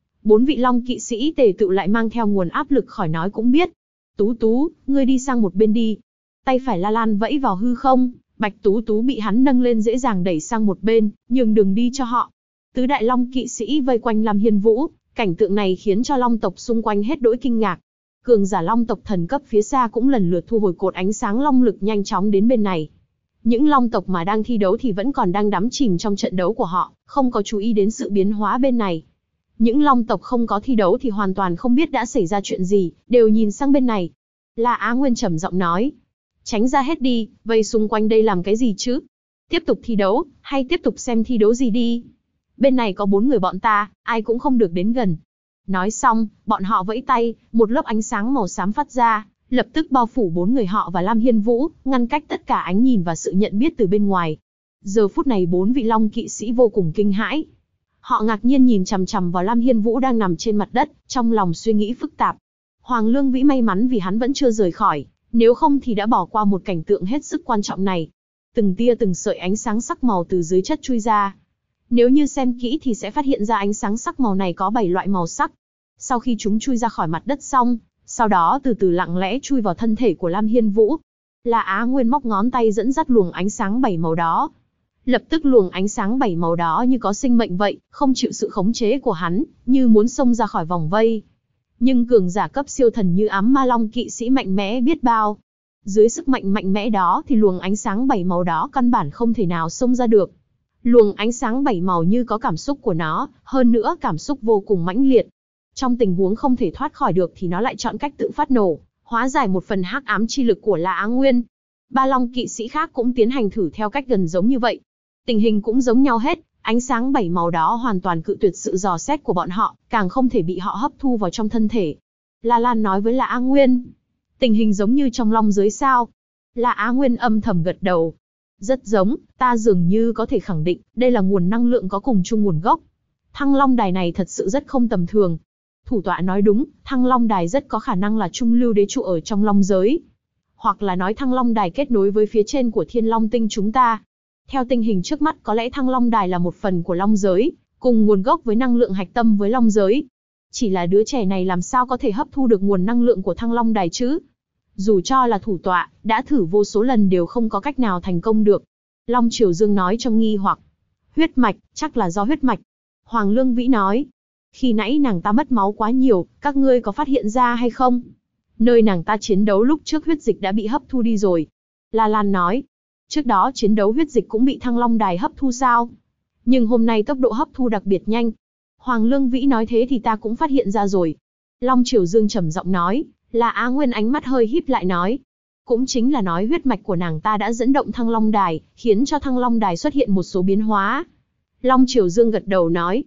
4 vị Long kỵ sĩ tề tựu lại mang theo nguồn áp lực khỏi nói cũng biết. Tú Tú, ngươi đi sang một bên đi. Tay phải La Lan vẫy vào hư không. Bạch Tú Tú bị hắn nâng lên dễ dàng đẩy sang một bên, nhường đường đi cho họ. Tứ đại Long kỵ sĩ vây quanh Lam Hiên Vũ, cảnh tượng này khiến cho Long tộc xung quanh hết đỗi kinh ngạc. Cường giả Long tộc thần cấp phía xa cũng lần lượt thu hồi cột ánh sáng long lực nhanh chóng đến bên này. Những Long tộc mà đang thi đấu thì vẫn còn đang đắm chìm trong trận đấu của họ, không có chú ý đến sự biến hóa bên này. Những Long tộc không có thi đấu thì hoàn toàn không biết đã xảy ra chuyện gì, đều nhìn sang bên này. La Á Nguyên trầm giọng nói. Tránh ra hết đi, vây xung quanh đây làm cái gì chứ? Tiếp tục thi đấu, hay tiếp tục xem thi đấu gì đi? Bên này có 4 người bọn ta, ai cũng không được đến gần. Nói xong, bọn họ vẫy tay, một lớp ánh sáng màu xám phát ra, lập tức bao phủ 4 người họ và Lam Hiên Vũ, ngăn cách tất cả ánh nhìn và sự nhận biết từ bên ngoài. Giờ phút này 4 vị Long kỵ sĩ vô cùng kinh hãi. Họ ngạc nhiên nhìn chằm chằm vào Lam Hiên Vũ đang nằm trên mặt đất, trong lòng suy nghĩ phức tạp. Hoàng Lương Vĩ may mắn vì hắn vẫn chưa rời khỏi. Nếu không thì đã bỏ qua một cảnh tượng hết sức quan trọng này. Từng tia từng sợi ánh sáng sắc màu từ dưới chất chui ra. Nếu như xem kỹ thì sẽ phát hiện ra ánh sáng sắc màu này có 7 loại màu sắc. Sau khi chúng chui ra khỏi mặt đất xong, sau đó từ từ lặng lẽ chui vào thân thể của Lam Hiên Vũ. La Á Nguyên móc ngón tay dẫn dắt luồng ánh sáng 7 màu đó. Lập tức luồng ánh sáng 7 màu đó như có sinh mệnh vậy, không chịu sự khống chế của hắn, như muốn xông ra khỏi vòng vây. Nhưng cường giả cấp siêu thần như Ám Ma Long kỵ sĩ mạnh mẽ biết bao. Dưới sức mạnh mạnh mẽ đó thì luồng ánh sáng 7 màu đó căn bản không thể nào xông ra được. Luồng ánh sáng 7 màu như có cảm xúc của nó, hơn nữa cảm xúc vô cùng mãnh liệt. Trong tình huống không thể thoát khỏi được thì nó lại chọn cách tự phát nổ, hóa giải một phần hắc ám chi lực của La Á Nguyên. 3 Long kỵ sĩ khác cũng tiến hành thử theo cách gần giống như vậy. Tình hình cũng giống nhau hết, Ánh sáng bảy màu đó hoàn toàn cự tuyệt sự dò xét của bọn họ, càng không thể bị họ hấp thu vào trong thân thể. La Lan nói với La Á Nguyên. Tình hình giống như trong long giới sao? La Á Nguyên âm thầm gật đầu. Rất giống, ta dường như có thể khẳng định, đây là nguồn năng lượng có cùng chung nguồn gốc. Thăng Long Đài này thật sự rất không tầm thường. Thủ tọa nói đúng, Thăng Long Đài rất có khả năng là trung lưu đế trụ ở trong long giới. Hoặc là nói Thăng Long Đài kết nối với phía trên của Thiên Long Tinh chúng ta. Theo tình hình trước mắt có lẽ Thăng Long Đài là một phần của long giới, cùng nguồn gốc với năng lượng hạch tâm với long giới. Chỉ là đứa trẻ này làm sao có thể hấp thu được nguồn năng lượng của Thăng Long Đài chứ? Dù cho là thủ tọa, đã thử vô số lần đều không có cách nào thành công được. Long Triều Dương nói trong nghi hoặc. Huyết mạch, chắc là do huyết mạch. Hoàng Lương Vĩ nói. Khi nãy nàng ta mất máu quá nhiều, các ngươi có phát hiện ra hay không? Nơi nàng ta chiến đấu lúc trước huyết dịch đã bị hấp thu đi rồi. La Lan nói. Trước đó chiến đấu huyết dịch cũng bị Thăng Long Đài hấp thu sao? Nhưng hôm nay tốc độ hấp thu đặc biệt nhanh. Hoàng Lương Vĩ nói thế thì ta cũng phát hiện ra rồi. Long Triều Dương trầm giọng nói. La Á Nguyên ánh mắt hơi híp lại nói. Cũng chính là nói huyết mạch của nàng ta đã dẫn động Thăng Long Đài, khiến cho Thăng Long Đài xuất hiện một số biến hóa. Long Triều Dương gật đầu nói.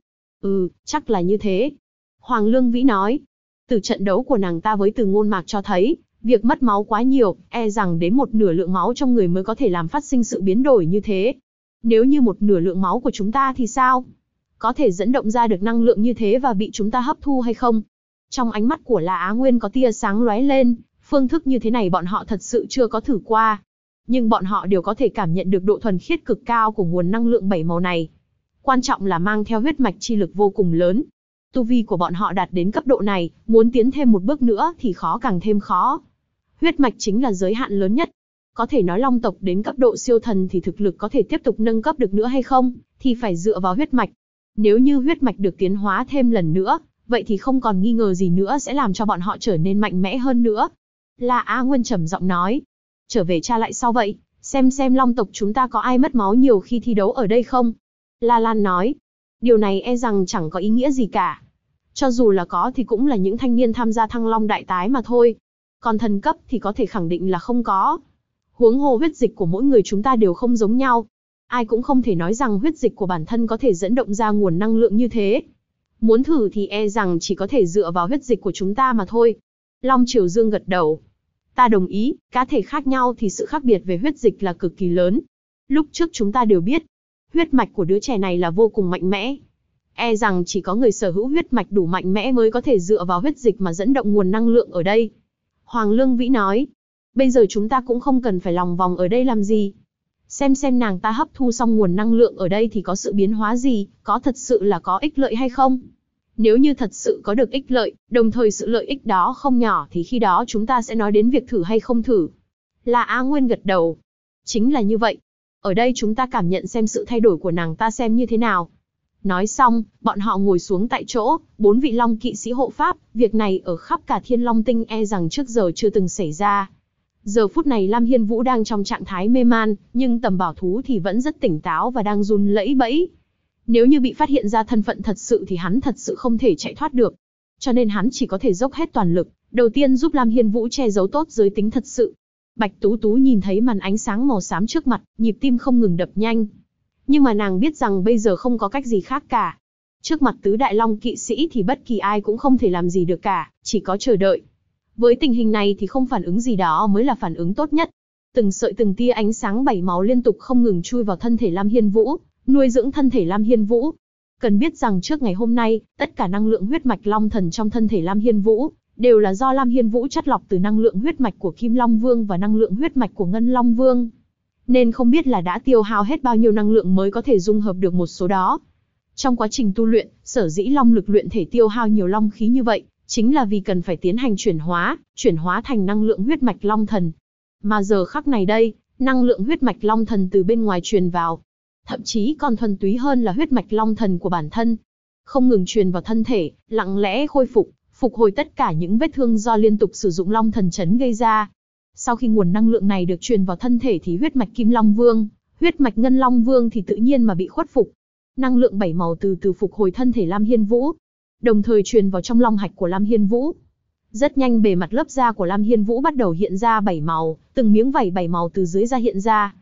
Chắc là như thế. Hoàng Lương Vĩ nói. Từ trận đấu của nàng ta với Từ Ngôn Mạc cho thấy, việc mất máu quá nhiều, e rằng đến một nửa lượng máu trong người mới có thể làm phát sinh sự biến đổi như thế. Nếu như một nửa lượng máu của chúng ta thì sao? Có thể dẫn động ra được năng lượng như thế và bị chúng ta hấp thu hay không? Trong ánh mắt của La Á Nguyên có tia sáng lóe lên, phương thức như thế này bọn họ thật sự chưa có thử qua. Nhưng bọn họ đều có thể cảm nhận được độ thuần khiết cực cao của nguồn năng lượng bảy màu này. Quan trọng là mang theo huyết mạch chi lực vô cùng lớn. Tu vi của bọn họ đạt đến cấp độ này, muốn tiến thêm một bước nữa thì khó càng thêm khó. Huyết mạch chính là giới hạn lớn nhất. Có thể nói long tộc đến cấp độ siêu thần thì thực lực có thể tiếp tục nâng cấp được nữa hay không, thì phải dựa vào huyết mạch. Nếu như huyết mạch được tiến hóa thêm lần nữa, vậy thì không còn nghi ngờ gì nữa sẽ làm cho bọn họ trở nên mạnh mẽ hơn nữa. La Á Nguyên trầm giọng nói. Trở về tra lại sau vậy, xem long tộc chúng ta có ai mất máu nhiều khi thi đấu ở đây không? La Lan nói. Điều này e rằng chẳng có ý nghĩa gì cả. Cho dù là có thì cũng là những thanh niên tham gia Thăng Long Đại Tái mà thôi. Còn thần cấp thì có thể khẳng định là không có. Huống hồ huyết dịch của mỗi người chúng ta đều không giống nhau. Ai cũng không thể nói rằng huyết dịch của bản thân có thể dẫn động ra nguồn năng lượng như thế. Muốn thử thì e rằng chỉ có thể dựa vào huyết dịch của chúng ta mà thôi. Long Triều Dương gật đầu. Ta đồng ý, cá thể khác nhau thì sự khác biệt về huyết dịch là cực kỳ lớn. Lúc trước chúng ta đều biết, huyết mạch của đứa trẻ này là vô cùng mạnh mẽ. E rằng chỉ có người sở hữu huyết mạch đủ mạnh mẽ mới có thể dựa vào huyết dịch mà dẫn động nguồn năng lượng ở đây. Hoàng Lương Vĩ nói. Bây giờ chúng ta cũng không cần phải lòng vòng ở đây làm gì. Xem nàng ta hấp thu xong nguồn năng lượng ở đây thì có sự biến hóa gì, có thật sự là có ích lợi hay không? Nếu như thật sự có được ích lợi, đồng thời sự lợi ích đó không nhỏ thì khi đó chúng ta sẽ nói đến việc thử hay không thử. La Á Nguyên gật đầu. Chính là như vậy. Ở đây chúng ta cảm nhận xem sự thay đổi của nàng ta xem như thế nào. Nói xong, bọn họ ngồi xuống tại chỗ, 4 vị long kỵ sĩ hộ pháp, việc này ở khắp cả Thiên Long Tinh e rằng trước giờ chưa từng xảy ra. Giờ phút này Lam Hiên Vũ đang trong trạng thái mê man, nhưng tầm bảo thú thì vẫn rất tỉnh táo và đang run lẩy bẩy. Nếu như bị phát hiện ra thân phận thật sự thì hắn thật sự không thể chạy thoát được. Cho nên hắn chỉ có thể dốc hết toàn lực, đầu tiên giúp Lam Hiên Vũ che giấu tốt giới tính thật sự. Bạch Tú Tú nhìn thấy màn ánh sáng màu xám trước mặt, nhịp tim không ngừng đập nhanh. Nhưng mà nàng biết rằng bây giờ không có cách gì khác cả. Trước mặt tứ đại long kỵ sĩ thì bất kỳ ai cũng không thể làm gì được cả, chỉ có chờ đợi. Với tình hình này thì không phản ứng gì đó mới là phản ứng tốt nhất. Từng sợi từng tia ánh sáng bảy màu liên tục không ngừng chui vào thân thể Lam Hiên Vũ, nuôi dưỡng thân thể Lam Hiên Vũ. Cần biết rằng trước ngày hôm nay, tất cả năng lượng huyết mạch long thần trong thân thể Lam Hiên Vũ đều là do Lam Hiên Vũ chắt lọc từ năng lượng huyết mạch của Kim Long Vương và năng lượng huyết mạch của Ngân Long Vương. Nên không biết là đã tiêu hao hết bao nhiêu năng lượng mới có thể dung hợp được một số đó. Trong quá trình tu luyện, sở dĩ long lực luyện thể tiêu hao nhiều long khí như vậy, chính là vì cần phải tiến hành chuyển hóa thành năng lượng huyết mạch long thần. Mà giờ khắc này đây, năng lượng huyết mạch long thần từ bên ngoài truyền vào, thậm chí còn thuần túy hơn là huyết mạch long thần của bản thân. Không ngừng truyền vào thân thể, lặng lẽ khôi phục hồi tất cả những vết thương do liên tục sử dụng long thần chấn gây ra. Sau khi nguồn năng lượng này được truyền vào thân thể thì huyết mạch Kim Long Vương, huyết mạch Ngân Long Vương thì tự nhiên mà bị khuất phục. Năng lượng bảy màu từ từ phục hồi thân thể Lam Hiên Vũ, đồng thời truyền vào trong long hạch của Lam Hiên Vũ. Rất nhanh bề mặt lớp da của Lam Hiên Vũ bắt đầu hiện ra bảy màu, từng miếng vảy bảy màu từ dưới da hiện ra.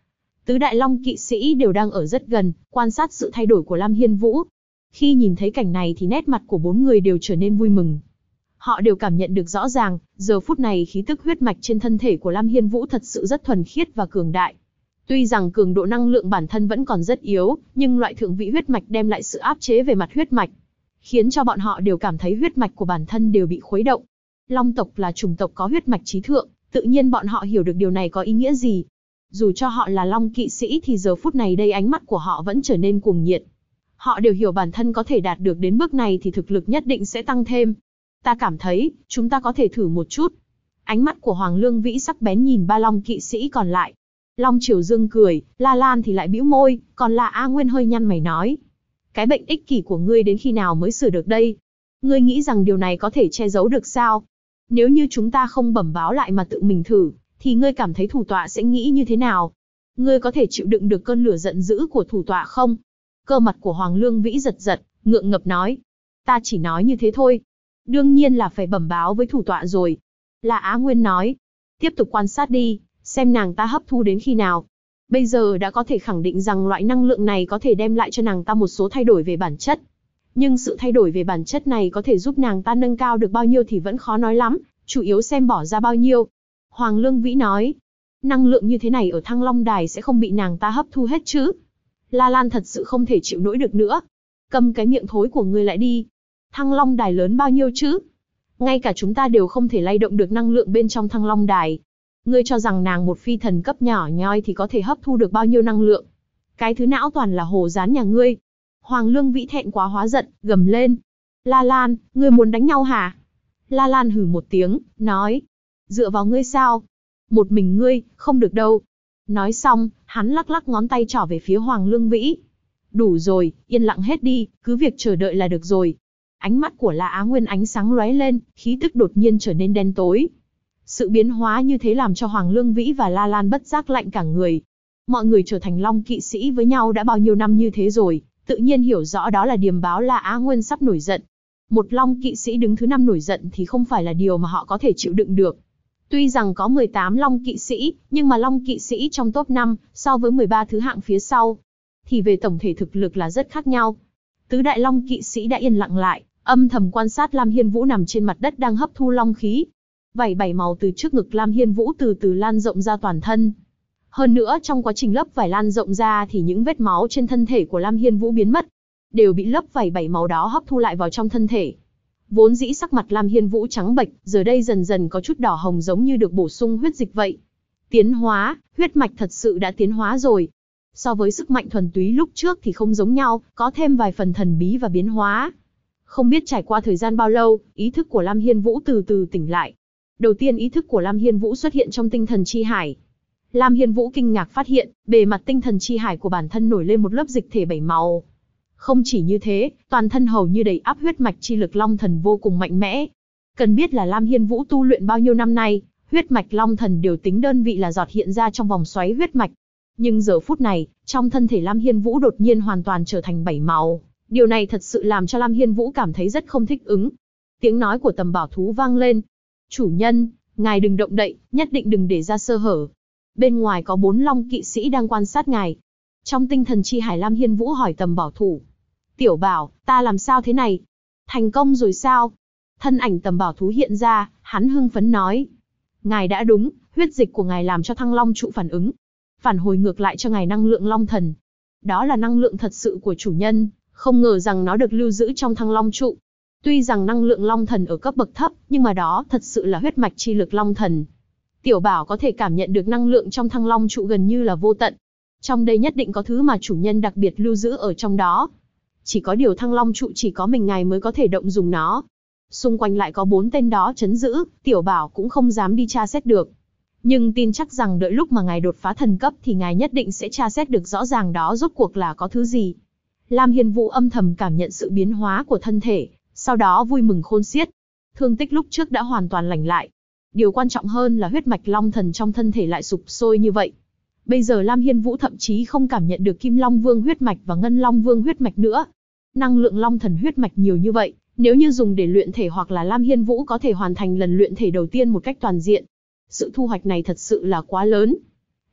Tứ đại long kỵ sĩ đều đang ở rất gần, quan sát sự thay đổi của Lam Hiên Vũ. Khi nhìn thấy cảnh này thì nét mặt của 4 người đều trở nên vui mừng. Họ đều cảm nhận được rõ ràng, giờ phút này khí tức huyết mạch trên thân thể của Lam Hiên Vũ thật sự rất thuần khiết và cường đại. Tuy rằng cường độ năng lượng bản thân vẫn còn rất yếu, nhưng loại thượng vị huyết mạch đem lại sự áp chế về mặt huyết mạch, khiến cho bọn họ đều cảm thấy huyết mạch của bản thân đều bị khuấy động. Long tộc là chủng tộc có huyết mạch chí thượng, tự nhiên bọn họ hiểu được điều này có ý nghĩa gì. Dù cho họ là long kỵ sĩ thì giờ phút này đây ánh mắt của họ vẫn trở nên cuồng nhiệt. Họ đều hiểu bản thân có thể đạt được đến bước này thì thực lực nhất định sẽ tăng thêm. Ta cảm thấy, chúng ta có thể thử một chút. Ánh mắt của Hoàng Lương Vĩ sắc bén nhìn 3 long kỵ sĩ còn lại. Long Triều Dương cười, La Lan thì lại bĩu môi, còn là A Nguyên hơi nhăn mày nói. Cái bệnh ích kỷ của ngươi đến khi nào mới sửa được đây? Ngươi nghĩ rằng điều này có thể che giấu được sao? Nếu như chúng ta không bẩm báo lại mà tự mình thử, thì ngươi cảm thấy thủ tọa sẽ nghĩ như thế nào? Ngươi có thể chịu đựng được cơn lửa giận dữ của thủ tọa không? Cơ mặt của Hoàng Lương Vĩ giật giật, ngượng ngập nói. Ta chỉ nói như thế thôi. Đương nhiên là phải bẩm báo với thủ tọa rồi. La Á Nguyên nói. Tiếp tục quan sát đi, xem nàng ta hấp thu đến khi nào. Bây giờ đã có thể khẳng định rằng loại năng lượng này có thể đem lại cho nàng ta một số thay đổi về bản chất. Nhưng sự thay đổi về bản chất này có thể giúp nàng ta nâng cao được bao nhiêu thì vẫn khó nói lắm, chủ yếu xem bỏ ra bao nhiêu. Hoàng Lương Vĩ nói. Năng lượng như thế này ở Thăng Long Đài sẽ không bị nàng ta hấp thu hết chứ? La Lan thật sự không thể chịu nổi được nữa. Cầm cái miệng thối của ngươi lại đi. Thăng Long Đài lớn bao nhiêu chứ? Ngay cả chúng ta đều không thể lay động được năng lượng bên trong Thăng Long Đài. Ngươi cho rằng nàng một phi thần cấp nhỏ nhoi thì có thể hấp thu được bao nhiêu năng lượng? Cái thứ não toàn là hồ dán nhà ngươi. Hoàng Lương Vĩ thẹn quá hóa giận, gầm lên. La Lan, ngươi muốn đánh nhau hả? La Lan hừ một tiếng, nói. Dựa vào ngươi sao? Một mình ngươi, không được đâu. Nói xong, hắn lắc lắc ngón tay trỏ về phía Hoàng Lương Vĩ. Đủ rồi, yên lặng hết đi, cứ việc chờ đợi là được rồi. Ánh mắt của La Á Nguyên ánh sáng lóe lên, khí tức đột nhiên trở nên đen tối. Sự biến hóa như thế làm cho Hoàng Lương Vĩ và La Lan bất giác lạnh cả người. Mọi người trở thành long kỵ sĩ với nhau đã bao nhiêu năm như thế rồi, tự nhiên hiểu rõ đó là điềm báo La Á Nguyên sắp nổi giận. Một long kỵ sĩ đứng thứ 5 nổi giận thì không phải là điều mà họ có thể chịu đựng được. Tuy rằng có 18 long kỵ sĩ, nhưng mà long kỵ sĩ trong top 5, so với 13 thứ hạng phía sau, thì về tổng thể thực lực là rất khác nhau. Tứ đại long kỵ sĩ đã yên lặng lại, âm thầm quan sát Lam Hiên Vũ nằm trên mặt đất đang hấp thu long khí. Vảy 7 màu từ trước ngực Lam Hiên Vũ từ từ lan rộng ra toàn thân. Hơn nữa trong quá trình lớp vảy lan rộng ra thì những vết máu trên thân thể của Lam Hiên Vũ biến mất, đều bị lớp vảy 7 màu đó hấp thu lại vào trong thân thể. Vốn dĩ sắc mặt Lam Hiên Vũ trắng bệch, giờ đây dần dần có chút đỏ hồng giống như được bổ sung huyết dịch vậy. Tiến hóa, huyết mạch thật sự đã tiến hóa rồi. So với sức mạnh thuần túy lúc trước thì không giống nhau, có thêm vài phần thần bí và biến hóa. Không biết trải qua thời gian bao lâu, ý thức của Lam Hiên Vũ từ từ tỉnh lại. Đầu tiên ý thức của Lam Hiên Vũ xuất hiện trong tinh thần chi hải. Lam Hiên Vũ kinh ngạc phát hiện, bề mặt tinh thần chi hải của bản thân nổi lên một lớp dịch thể 7 màu. Không chỉ như thế, toàn thân hầu như đầy ắp huyết mạch chi lực long thần vô cùng mạnh mẽ. Cần biết là Lam Hiên Vũ tu luyện bao nhiêu năm nay, huyết mạch long thần đều tính đơn vị là giọt hiện ra trong vòng xoáy huyết mạch. Nhưng giờ phút này, trong thân thể Lam Hiên Vũ đột nhiên hoàn toàn trở thành 7 màu. Điều này thật sự làm cho Lam Hiên Vũ cảm thấy rất không thích ứng. Tiếng nói của Tầm Bảo Thú vang lên. Chủ nhân, ngài đừng động đậy, nhất định đừng để ra sơ hở. Bên ngoài có 4 long kỵ sĩ đang quan sát ngài. Trong tinh thần chi hải Lam Hiên Vũ hỏi Tầm Bảo Thủ. Tiểu Bảo, ta làm sao thế này? Thành công rồi sao? Thân ảnh Tầm Bảo Thú hiện ra, hắn hưng phấn nói. Ngài đã đúng, huyết dịch của ngài làm cho Thăng Long trụ phản ứng. Phản hồi ngược lại cho ngài năng lượng long thần. Đó là năng lượng thật sự của chủ nhân, không ngờ rằng nó được lưu giữ trong Thăng Long trụ. Tuy rằng năng lượng long thần ở cấp bậc thấp, nhưng mà đó thật sự là huyết mạch chi lực long thần. Tiểu Bảo có thể cảm nhận được năng lượng trong Thăng Long trụ gần như là vô tận. Trong đây nhất định có thứ mà chủ nhân đặc biệt lưu giữ ở trong đó. Chỉ có điều Thăng Long trụ chỉ có mình ngài mới có thể động dùng nó. Xung quanh lại có 4 tên đó trấn giữ, Tiểu Bảo cũng không dám đi tra xét được. Nhưng tin chắc rằng đợi lúc mà ngài đột phá thần cấp thì ngài nhất định sẽ tra xét được rõ ràng đó rốt cuộc là có thứ gì. Lam Hiên Vũ âm thầm cảm nhận sự biến hóa của thân thể, sau đó vui mừng khôn xiết. Thương tích lúc trước đã hoàn toàn lành lại. Điều quan trọng hơn là huyết mạch long thần trong thân thể lại sục sôi như vậy. Bây giờ Lam Hiên Vũ thậm chí không cảm nhận được Kim Long Vương huyết mạch và Ngân Long Vương huyết mạch nữa. Năng lượng long thần huyết mạch nhiều như vậy, nếu như dùng để luyện thể hoặc là Lam Hiên Vũ có thể hoàn thành lần luyện thể đầu tiên một cách toàn diện. Sự thu hoạch này thật sự là quá lớn.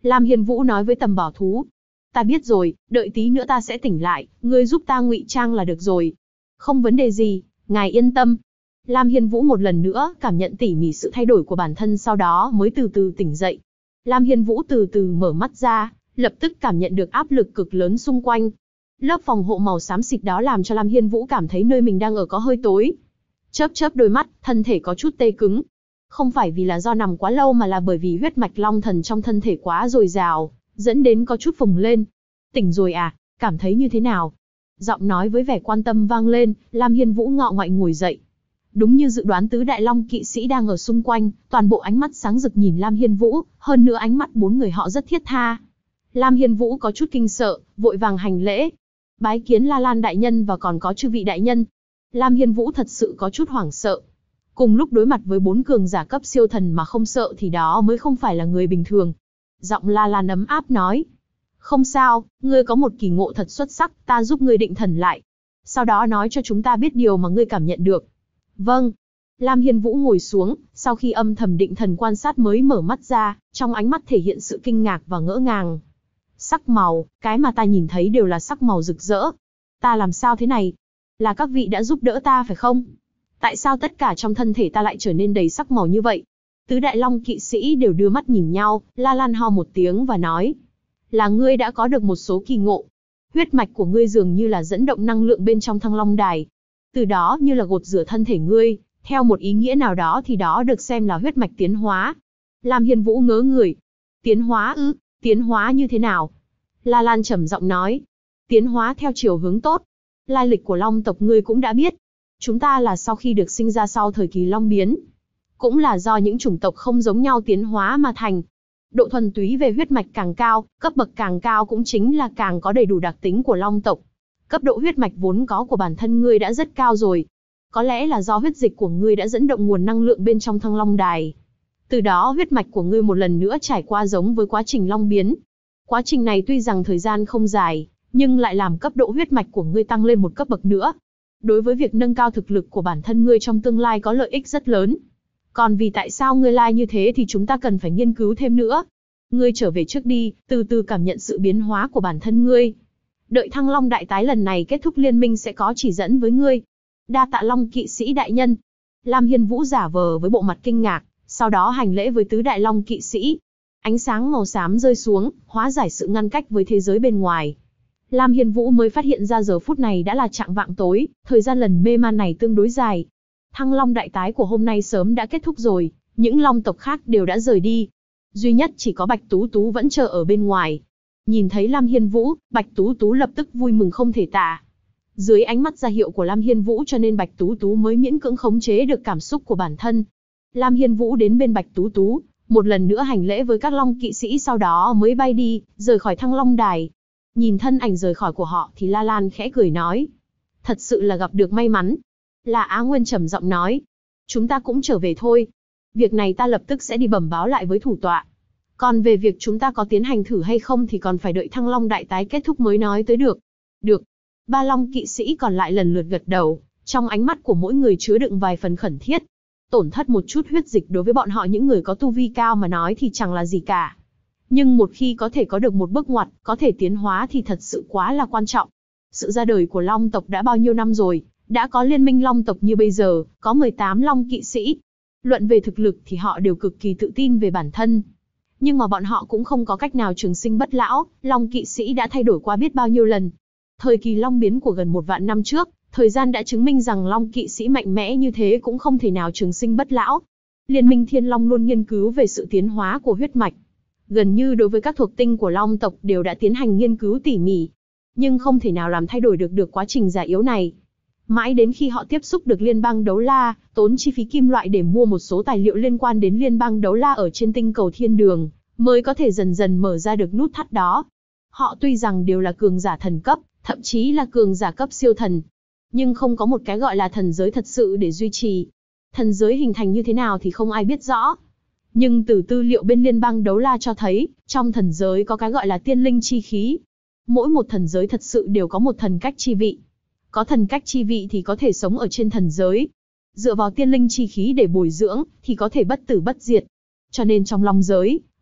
Lam Hiên Vũ nói với Tầm Bảo Thú. Ta biết rồi, đợi tí nữa ta sẽ tỉnh lại, ngươi giúp ta ngụy trang là được rồi. Không vấn đề gì, ngài yên tâm. Lam Hiên Vũ một lần nữa cảm nhận tỉ mỉ sự thay đổi của bản thân, sau đó mới từ từ tỉnh dậy. Lam Hiên Vũ từ từ mở mắt ra, lập tức cảm nhận được áp lực cực lớn xung quanh. Lớp phòng hộ màu xám xịt đó làm cho Lam Hiên Vũ cảm thấy nơi mình đang ở có hơi tối. Chớp chớp đôi mắt, thân thể có chút tê cứng. Không phải vì là do nằm quá lâu mà là bởi vì huyết mạch long thần trong thân thể quá dồi dào, dẫn đến có chút phồng lên. Tỉnh rồi à, cảm thấy như thế nào? Giọng nói với vẻ quan tâm vang lên, Lam Hiên Vũ ngọ ngoại ngồi dậy. Đúng như dự đoán, tứ đại long kỵ sĩ đang ở xung quanh, toàn bộ ánh mắt sáng rực nhìn Lam Hiên Vũ, hơn nữa ánh mắt bốn người họ rất thiết tha. Lam Hiên Vũ có chút kinh sợ, vội vàng hành lễ. Bái kiến La Lan đại nhân và còn có chư vị đại nhân. Lam Hiên Vũ thật sự có chút hoảng sợ. Cùng lúc đối mặt với 4 cường giả cấp siêu thần mà không sợ thì đó mới không phải là người bình thường. Giọng La Lan ấm áp nói. Không sao, ngươi có một kỳ ngộ thật xuất sắc, ta giúp ngươi định thần lại. Sau đó nói cho chúng ta biết điều mà ngươi cảm nhận được. Vâng. Lam Hiên Vũ ngồi xuống, sau khi âm thầm định thần quan sát mới mở mắt ra, trong ánh mắt thể hiện sự kinh ngạc và ngỡ ngàng. Sắc màu, cái mà ta nhìn thấy đều là sắc màu rực rỡ. Ta làm sao thế này? Là các vị đã giúp đỡ ta phải không? Tại sao tất cả trong thân thể ta lại trở nên đầy sắc màu như vậy? Tứ đại long kỵ sĩ đều đưa mắt nhìn nhau, La Lan ho một tiếng và nói. Là ngươi đã có được một số kỳ ngộ. Huyết mạch của ngươi dường như là dẫn động năng lượng bên trong Thăng Long Đài. Từ đó như là gột rửa thân thể ngươi, theo một ý nghĩa nào đó thì đó được xem là huyết mạch tiến hóa. Lam Hiên Vũ ngớ người. Tiến hóa ư? Tiến hóa như thế nào? La Lan trầm giọng nói. Tiến hóa theo chiều hướng tốt. Lai lịch của long tộc ngươi cũng đã biết. Chúng ta là sau khi được sinh ra sau thời kỳ long biến. Cũng là do những chủng tộc không giống nhau tiến hóa mà thành. Độ thuần túy về huyết mạch càng cao, cấp bậc càng cao cũng chính là càng có đầy đủ đặc tính của long tộc. Cấp độ huyết mạch vốn có của bản thân ngươi đã rất cao rồi. Có lẽ là do huyết dịch của ngươi đã dẫn động nguồn năng lượng bên trong Thăng Long Đài. Từ đó huyết mạch của ngươi một lần nữa trải qua giống với quá trình long biến. Quá trình này tuy rằng thời gian không dài, nhưng lại làm cấp độ huyết mạch của ngươi tăng lên một cấp bậc nữa. Đối với việc nâng cao thực lực của bản thân ngươi trong tương lai có lợi ích rất lớn. Còn vì tại sao ngươi lai như thế thì chúng ta cần phải nghiên cứu thêm nữa. Ngươi trở về trước đi, từ từ cảm nhận sự biến hóa của bản thân ngươi. Đợi Thăng Long đại tái lần này kết thúc liên minh sẽ có chỉ dẫn với ngươi. Đa tạ Long kỵ sĩ đại nhân. Lam Hiên Vũ giả vờ với bộ mặt kinh ngạc, sau đó hành lễ với tứ đại long kỵ sĩ. Ánh sáng màu xám rơi xuống, hóa giải sự ngăn cách với thế giới bên ngoài. Lam Hiên Vũ mới phát hiện ra giờ phút này đã là chạng vạng tối, thời gian lần mê man này tương đối dài. Thăng Long đại tái của hôm nay sớm đã kết thúc rồi, những long tộc khác đều đã rời đi. Duy nhất chỉ có Bạch Tú Tú vẫn chờ ở bên ngoài. Nhìn thấy Lam Hiên Vũ, Bạch Tú Tú lập tức vui mừng không thể tả. Dưới ánh mắt ra hiệu của Lam Hiên Vũ cho nên Bạch Tú Tú mới miễn cưỡng khống chế được cảm xúc của bản thân. Lam Hiên Vũ đến bên Bạch Tú Tú, một lần nữa hành lễ với các long kỵ sĩ sau đó mới bay đi, rời khỏi Thăng Long Đài. Nhìn thân ảnh rời khỏi của họ thì La Lan khẽ cười nói. Thật sự là gặp được may mắn. Là Á Nguyên trầm giọng nói. Chúng ta cũng trở về thôi. Việc này ta lập tức sẽ đi bẩm báo lại với thủ tọa. Còn về việc chúng ta có tiến hành thử hay không thì còn phải đợi Thăng Long đại tái kết thúc mới nói tới được. Được. Ba long kỵ sĩ còn lại lần lượt gật đầu, trong ánh mắt của mỗi người chứa đựng vài phần khẩn thiết. Tổn thất một chút huyết dịch đối với bọn họ những người có tu vi cao mà nói thì chẳng là gì cả. Nhưng một khi có thể có được một bước ngoặt, có thể tiến hóa thì thật sự quá là quan trọng. Sự ra đời của long tộc đã bao nhiêu năm rồi, đã có liên minh long tộc như bây giờ, có 18 long kỵ sĩ. Luận về thực lực thì họ đều cực kỳ tự tin về bản thân. Nhưng mà bọn họ cũng không có cách nào trường sinh bất lão, long kỵ sĩ đã thay đổi qua biết bao nhiêu lần. Thời kỳ long biến của gần 1 vạn năm trước, thời gian đã chứng minh rằng long kỵ sĩ mạnh mẽ như thế cũng không thể nào trường sinh bất lão. Liên minh Thiên Long luôn nghiên cứu về sự tiến hóa của huyết mạch. Gần như đối với các thuộc tinh của long tộc đều đã tiến hành nghiên cứu tỉ mỉ. Nhưng không thể nào làm thay đổi được quá trình già yếu này. Mãi đến khi họ tiếp xúc được Liên bang Đấu La, tốn chi phí kim loại để mua một số tài liệu liên quan đến Liên bang Đấu La ở trên tinh cầu Thiên Đường, mới có thể dần dần mở ra được nút thắt đó. Họ tuy rằng đều là cường giả thần cấp, thậm chí là cường giả cấp siêu thần, nhưng không có một cái gọi là thần giới thật sự để duy trì. Thần giới hình thành như thế nào thì không ai biết rõ. Nhưng từ tư liệu bên Liên bang Đấu La cho thấy, trong thần giới có cái gọi là tiên linh chi khí. Mỗi một thần giới thật sự đều có một thần cách chi vị. Có thần cách chi vị thì có thể sống ở trên thần giới. Dựa vào tiên linh chi khí để bồi dưỡng, thì có thể bất tử bất diệt. Cho nên trong long giới,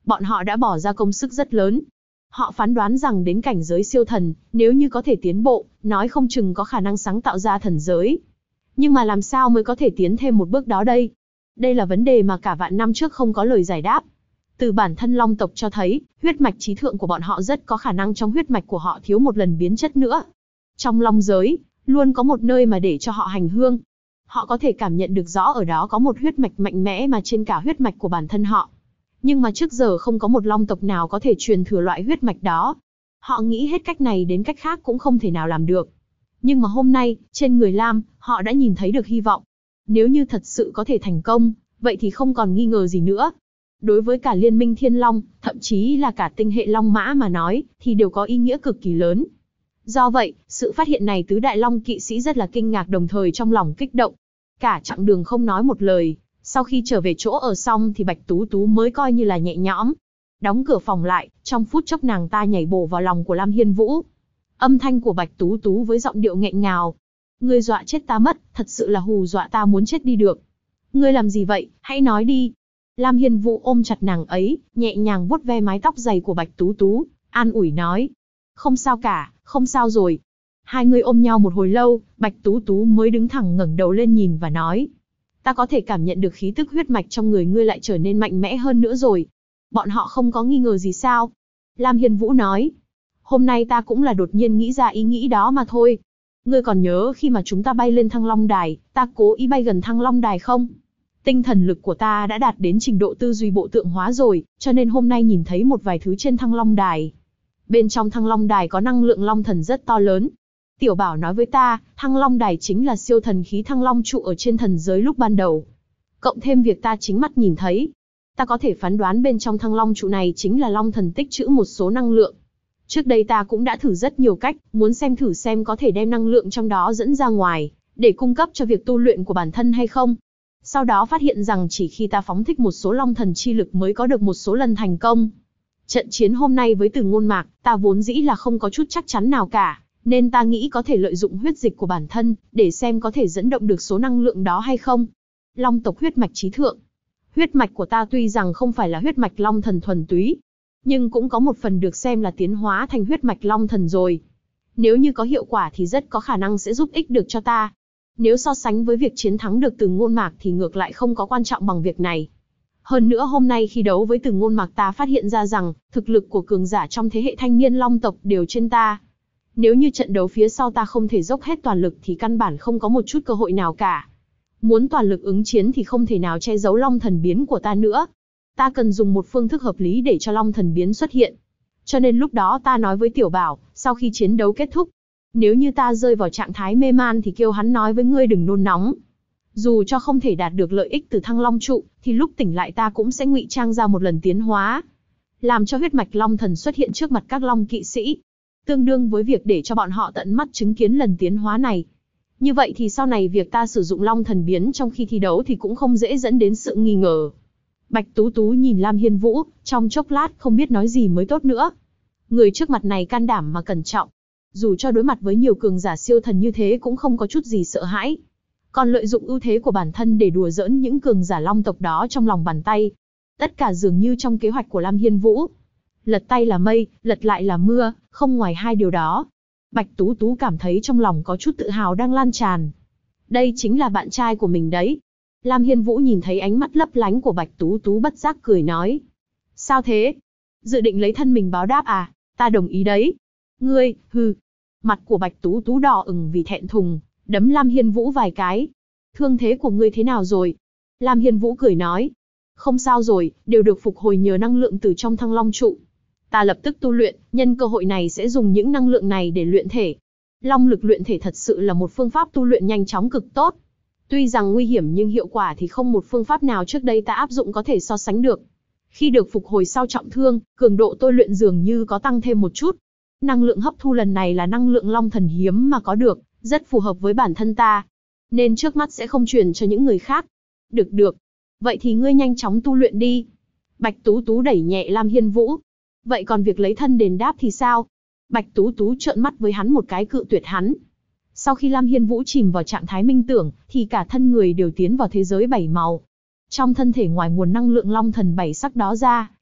Bọn họ đã bỏ ra công sức rất lớn. Họ phán đoán rằng đến cảnh giới siêu thần, nếu như có thể tiến bộ, nói không chừng có khả năng sáng tạo ra thần giới. Nhưng mà làm sao mới có thể tiến thêm một bước đó đây? Đây là vấn đề mà cả vạn năm trước không có lời giải đáp. Từ bản thân Long tộc cho thấy, huyết mạch chí thượng của bọn họ rất có khả năng trong huyết mạch của họ thiếu một lần biến chất nữa. Trong Long giới, luôn có một nơi mà để cho họ hành hương. Họ có thể cảm nhận được rõ ở đó có một huyết mạch mạnh mẽ mà trên cả huyết mạch của bản thân họ. Nhưng mà trước giờ không có một Long tộc nào có thể truyền thừa loại huyết mạch đó. Họ nghĩ hết cách này đến cách khác cũng không thể nào làm được. Nhưng mà hôm nay, trên người Lam, họ đã nhìn thấy được hy vọng. Nếu như thật sự có thể thành công, vậy thì không còn nghi ngờ gì nữa. Đối với cả Liên minh Thiên Long, thậm chí là cả tinh hệ Long Mã mà nói, thì đều có ý nghĩa cực kỳ lớn. Do vậy, sự phát hiện này tứ đại Long kỵ sĩ rất là kinh ngạc đồng thời trong lòng kích động. Cả chặng đường không nói một lời, sau khi trở về chỗ ở xong thì Bạch Tú Tú mới coi như là nhẹ nhõm. Đóng cửa phòng lại, trong phút chốc nàng ta nhảy bổ vào lòng của Lam Hiên Vũ. Âm thanh của Bạch Tú Tú với giọng điệu nghẹn ngào. Ngươi dọa chết ta mất, thật sự là hù dọa ta muốn chết đi được. Ngươi làm gì vậy, hãy nói đi. Lam Hiên Vũ ôm chặt nàng ấy, nhẹ nhàng vuốt ve mái tóc dày của Bạch Tú Tú, an ủi nói. Không sao cả, không sao rồi. Hai người ôm nhau một hồi lâu, Bạch Tú Tú mới đứng thẳng ngẩng đầu lên nhìn và nói. Ta có thể cảm nhận được khí tức huyết mạch trong người ngươi lại trở nên mạnh mẽ hơn nữa rồi. Bọn họ không có nghi ngờ gì sao? Lam Hiên Vũ nói. Hôm nay ta cũng là đột nhiên nghĩ ra ý nghĩ đó mà thôi. Ngươi còn nhớ khi mà chúng ta bay lên Thăng Long Đài, ta cố ý bay gần Thăng Long Đài không? Tinh thần lực của ta đã đạt đến trình độ tư duy bộ tượng hóa rồi, cho nên hôm nay nhìn thấy một vài thứ trên Thăng Long Đài. Bên trong Thăng Long Đài có năng lượng long thần rất to lớn. Tiểu Bảo nói với ta, Thăng Long Đài chính là siêu thần khí Thăng Long trụ ở trên thần giới lúc ban đầu. Cộng thêm việc ta chính mắt nhìn thấy, ta có thể phán đoán bên trong Thăng Long trụ này chính là long thần tích trữ một số năng lượng. Trước đây ta cũng đã thử rất nhiều cách, muốn thử xem có thể đem năng lượng trong đó dẫn ra ngoài, để cung cấp cho việc tu luyện của bản thân hay không. Sau đó phát hiện rằng chỉ khi ta phóng thích một số long thần chi lực mới có được một số lần thành công. Trận chiến hôm nay với Từ Ngôn Mạc, ta vốn dĩ là không có chút chắc chắn nào cả, nên ta nghĩ có thể lợi dụng huyết dịch của bản thân, để xem có thể dẫn động được số năng lượng đó hay không. Long tộc huyết mạch chí thượng. Huyết mạch của ta tuy rằng không phải là huyết mạch long thần thuần túy, nhưng cũng có một phần được xem là tiến hóa thành huyết mạch long thần rồi. Nếu như có hiệu quả thì rất có khả năng sẽ giúp ích được cho ta. Nếu so sánh với việc chiến thắng được Từ Ngôn Mạc thì ngược lại không có quan trọng bằng việc này. Hơn nữa hôm nay khi đấu với Từ Ngôn Mạc ta phát hiện ra rằng, thực lực của cường giả trong thế hệ thanh niên long tộc đều trên ta. Nếu như trận đấu phía sau ta không thể dốc hết toàn lực thì căn bản không có một chút cơ hội nào cả. Muốn toàn lực ứng chiến thì không thể nào che giấu long thần biến của ta nữa. Ta cần dùng một phương thức hợp lý để cho long thần biến xuất hiện. Cho nên lúc đó ta nói với Tiểu Bảo, sau khi chiến đấu kết thúc, nếu như ta rơi vào trạng thái mê man thì kêu hắn nói với ngươi đừng nôn nóng. Dù cho không thể đạt được lợi ích từ Thăng Long trụ, thì lúc tỉnh lại ta cũng sẽ ngụy trang ra một lần tiến hóa, làm cho huyết mạch long thần xuất hiện trước mặt các long kỵ sĩ, tương đương với việc để cho bọn họ tận mắt chứng kiến lần tiến hóa này. Như vậy thì sau này việc ta sử dụng long thần biến trong khi thi đấu thì cũng không dễ dẫn đến sự nghi ngờ. Bạch Tú Tú nhìn Lam Hiên Vũ, trong chốc lát không biết nói gì mới tốt nữa. Người trước mặt này can đảm mà cẩn trọng. Dù cho đối mặt với nhiều cường giả siêu thần như thế cũng không có chút gì sợ hãi. Còn lợi dụng ưu thế của bản thân để đùa giỡn những cường giả long tộc đó trong lòng bàn tay. Tất cả dường như trong kế hoạch của Lam Hiên Vũ. Lật tay là mây, lật lại là mưa, không ngoài hai điều đó. Bạch Tú Tú cảm thấy trong lòng có chút tự hào đang lan tràn. Đây chính là bạn trai của mình đấy. Lam Hiên Vũ nhìn thấy ánh mắt lấp lánh của Bạch Tú Tú bất giác cười nói. Sao thế? Dự định lấy thân mình báo đáp à? Ta đồng ý đấy. Ngươi, hừ. Mặt của Bạch Tú Tú đỏ ửng vì thẹn thùng, đấm Lam Hiên Vũ vài cái. Thương thế của ngươi thế nào rồi? Lam Hiên Vũ cười nói. Không sao rồi, đều được phục hồi nhờ năng lượng từ trong Thăng Long trụ. Ta lập tức tu luyện, nhân cơ hội này sẽ dùng những năng lượng này để luyện thể. Long lực luyện thể thật sự là một phương pháp tu luyện nhanh chóng cực tốt. Tuy rằng nguy hiểm nhưng hiệu quả thì không một phương pháp nào trước đây ta áp dụng có thể so sánh được. Khi được phục hồi sau trọng thương, cường độ tôi luyện dường như có tăng thêm một chút. Năng lượng hấp thu lần này là năng lượng long thần hiếm mà có được, rất phù hợp với bản thân ta. Nên trước mắt sẽ không truyền cho những người khác. Được. Vậy thì ngươi nhanh chóng tu luyện đi. Bạch Tú Tú đẩy nhẹ Lam Hiên Vũ. Vậy còn việc lấy thân đền đáp thì sao? Bạch Tú Tú trợn mắt với hắn một cái cự tuyệt hắn. Sau khi Lam Hiên Vũ chìm vào trạng thái minh tưởng, thì cả thân người đều tiến vào thế giới bảy màu. Trong thân thể ngoài nguồn năng lượng long thần bảy sắc đó ra,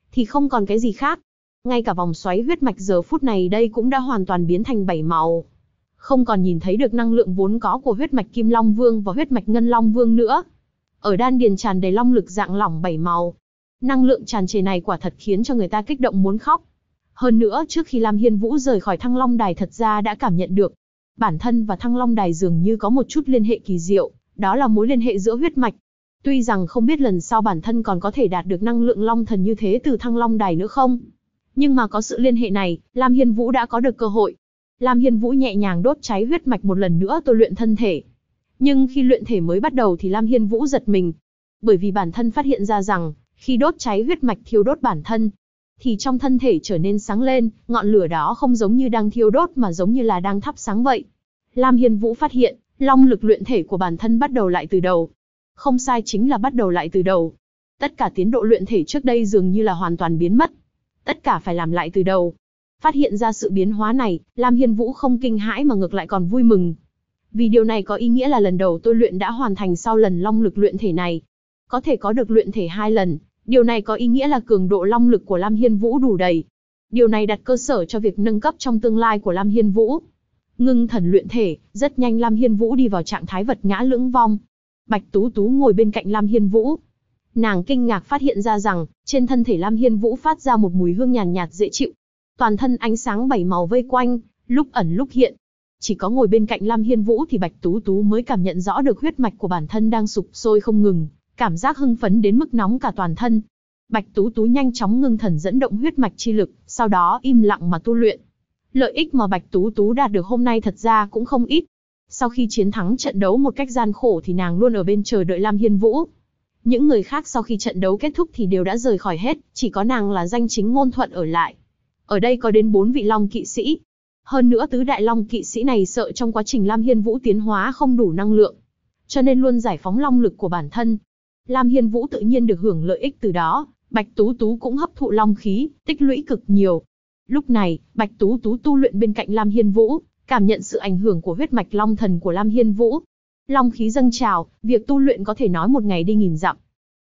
thì không còn cái gì khác. Ngay cả vòng xoáy huyết mạch giờ phút này đây cũng đã hoàn toàn biến thành 7 màu. Không còn nhìn thấy được năng lượng vốn có của huyết mạch Kim Long Vương và huyết mạch Ngân Long Vương nữa. Ở đan điền tràn đầy long lực dạng lỏng 7 màu. Năng lượng tràn trề này quả thật khiến cho người ta kích động muốn khóc. Hơn nữa, trước khi Lam Hiên Vũ rời khỏi Thăng Long Đài thật ra đã cảm nhận được, bản thân và Thăng Long Đài dường như có một chút liên hệ kỳ diệu, đó là mối liên hệ giữa huyết mạch. Tuy rằng không biết lần sau bản thân còn có thể đạt được năng lượng long thần như thế từ Thăng Long Đài nữa không, nhưng mà có sự liên hệ này, Lam Hiên Vũ đã có được cơ hội. Lam Hiên Vũ nhẹ nhàng đốt cháy huyết mạch một lần nữa tôi luyện thân thể. Nhưng khi luyện thể mới bắt đầu thì Lam Hiên Vũ giật mình, bởi vì bản thân phát hiện ra rằng, khi đốt cháy huyết mạch thiêu đốt bản thân, thì trong thân thể trở nên sáng lên, ngọn lửa đó không giống như đang thiêu đốt mà giống như là đang thắp sáng vậy. Lam Hiên Vũ phát hiện, long lực luyện thể của bản thân bắt đầu lại từ đầu. Không sai, chính là bắt đầu lại từ đầu. Tất cả tiến độ luyện thể trước đây dường như là hoàn toàn biến mất. Tất cả phải làm lại từ đầu. Phát hiện ra sự biến hóa này, Lam Hiên Vũ không kinh hãi mà ngược lại còn vui mừng. Vì điều này có ý nghĩa là lần đầu tôi luyện đã hoàn thành sau lần long lực luyện thể này. Có thể có được luyện thể 2 lần, điều này có ý nghĩa là cường độ long lực của Lam Hiên Vũ đủ đầy. Điều này đặt cơ sở cho việc nâng cấp trong tương lai của Lam Hiên Vũ. Ngưng thần luyện thể, rất nhanh Lam Hiên Vũ đi vào trạng thái vật ngã lưỡng vong. Bạch Tú Tú ngồi bên cạnh Lam Hiên Vũ. Nàng kinh ngạc phát hiện ra rằng, trên thân thể Lam Hiên Vũ phát ra một mùi hương nhàn nhạt dễ chịu. Toàn thân ánh sáng 7 màu vây quanh, lúc ẩn lúc hiện. Chỉ có ngồi bên cạnh Lam Hiên Vũ thì Bạch Tú Tú mới cảm nhận rõ được huyết mạch của bản thân đang sục sôi không ngừng, cảm giác hưng phấn đến mức nóng cả toàn thân. Bạch Tú Tú nhanh chóng ngưng thần dẫn động huyết mạch chi lực, sau đó im lặng mà tu luyện. Lợi ích mà Bạch Tú Tú đạt được hôm nay thật ra cũng không ít. Sau khi chiến thắng trận đấu một cách gian khổ thì nàng luôn ở bên chờ đợi Lam Hiên Vũ. Những người khác sau khi trận đấu kết thúc thì đều đã rời khỏi hết, chỉ có nàng là danh chính ngôn thuận ở lại. Ở đây có đến 4 vị long kỵ sĩ. Hơn nữa tứ đại long kỵ sĩ này sợ trong quá trình Lam Hiên Vũ tiến hóa không đủ năng lượng, cho nên luôn giải phóng long lực của bản thân. Lam Hiên Vũ tự nhiên được hưởng lợi ích từ đó, Bạch Tú Tú cũng hấp thụ long khí, tích lũy cực nhiều. Lúc này, Bạch Tú Tú tu luyện bên cạnh Lam Hiên Vũ, cảm nhận sự ảnh hưởng của huyết mạch long thần của Lam Hiên Vũ. Long khí dâng trào, việc tu luyện có thể nói một ngày đi nghìn dặm.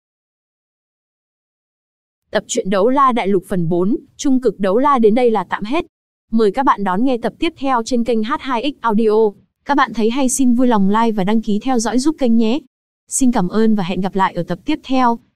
Tập truyện Đấu La Đại Lục phần 4, Trung cực Đấu La đến đây là tạm hết. Mời các bạn đón nghe tập tiếp theo trên kênh H2X Audio. Các bạn thấy hay xin vui lòng like và đăng ký theo dõi giúp kênh nhé. Xin cảm ơn và hẹn gặp lại ở tập tiếp theo.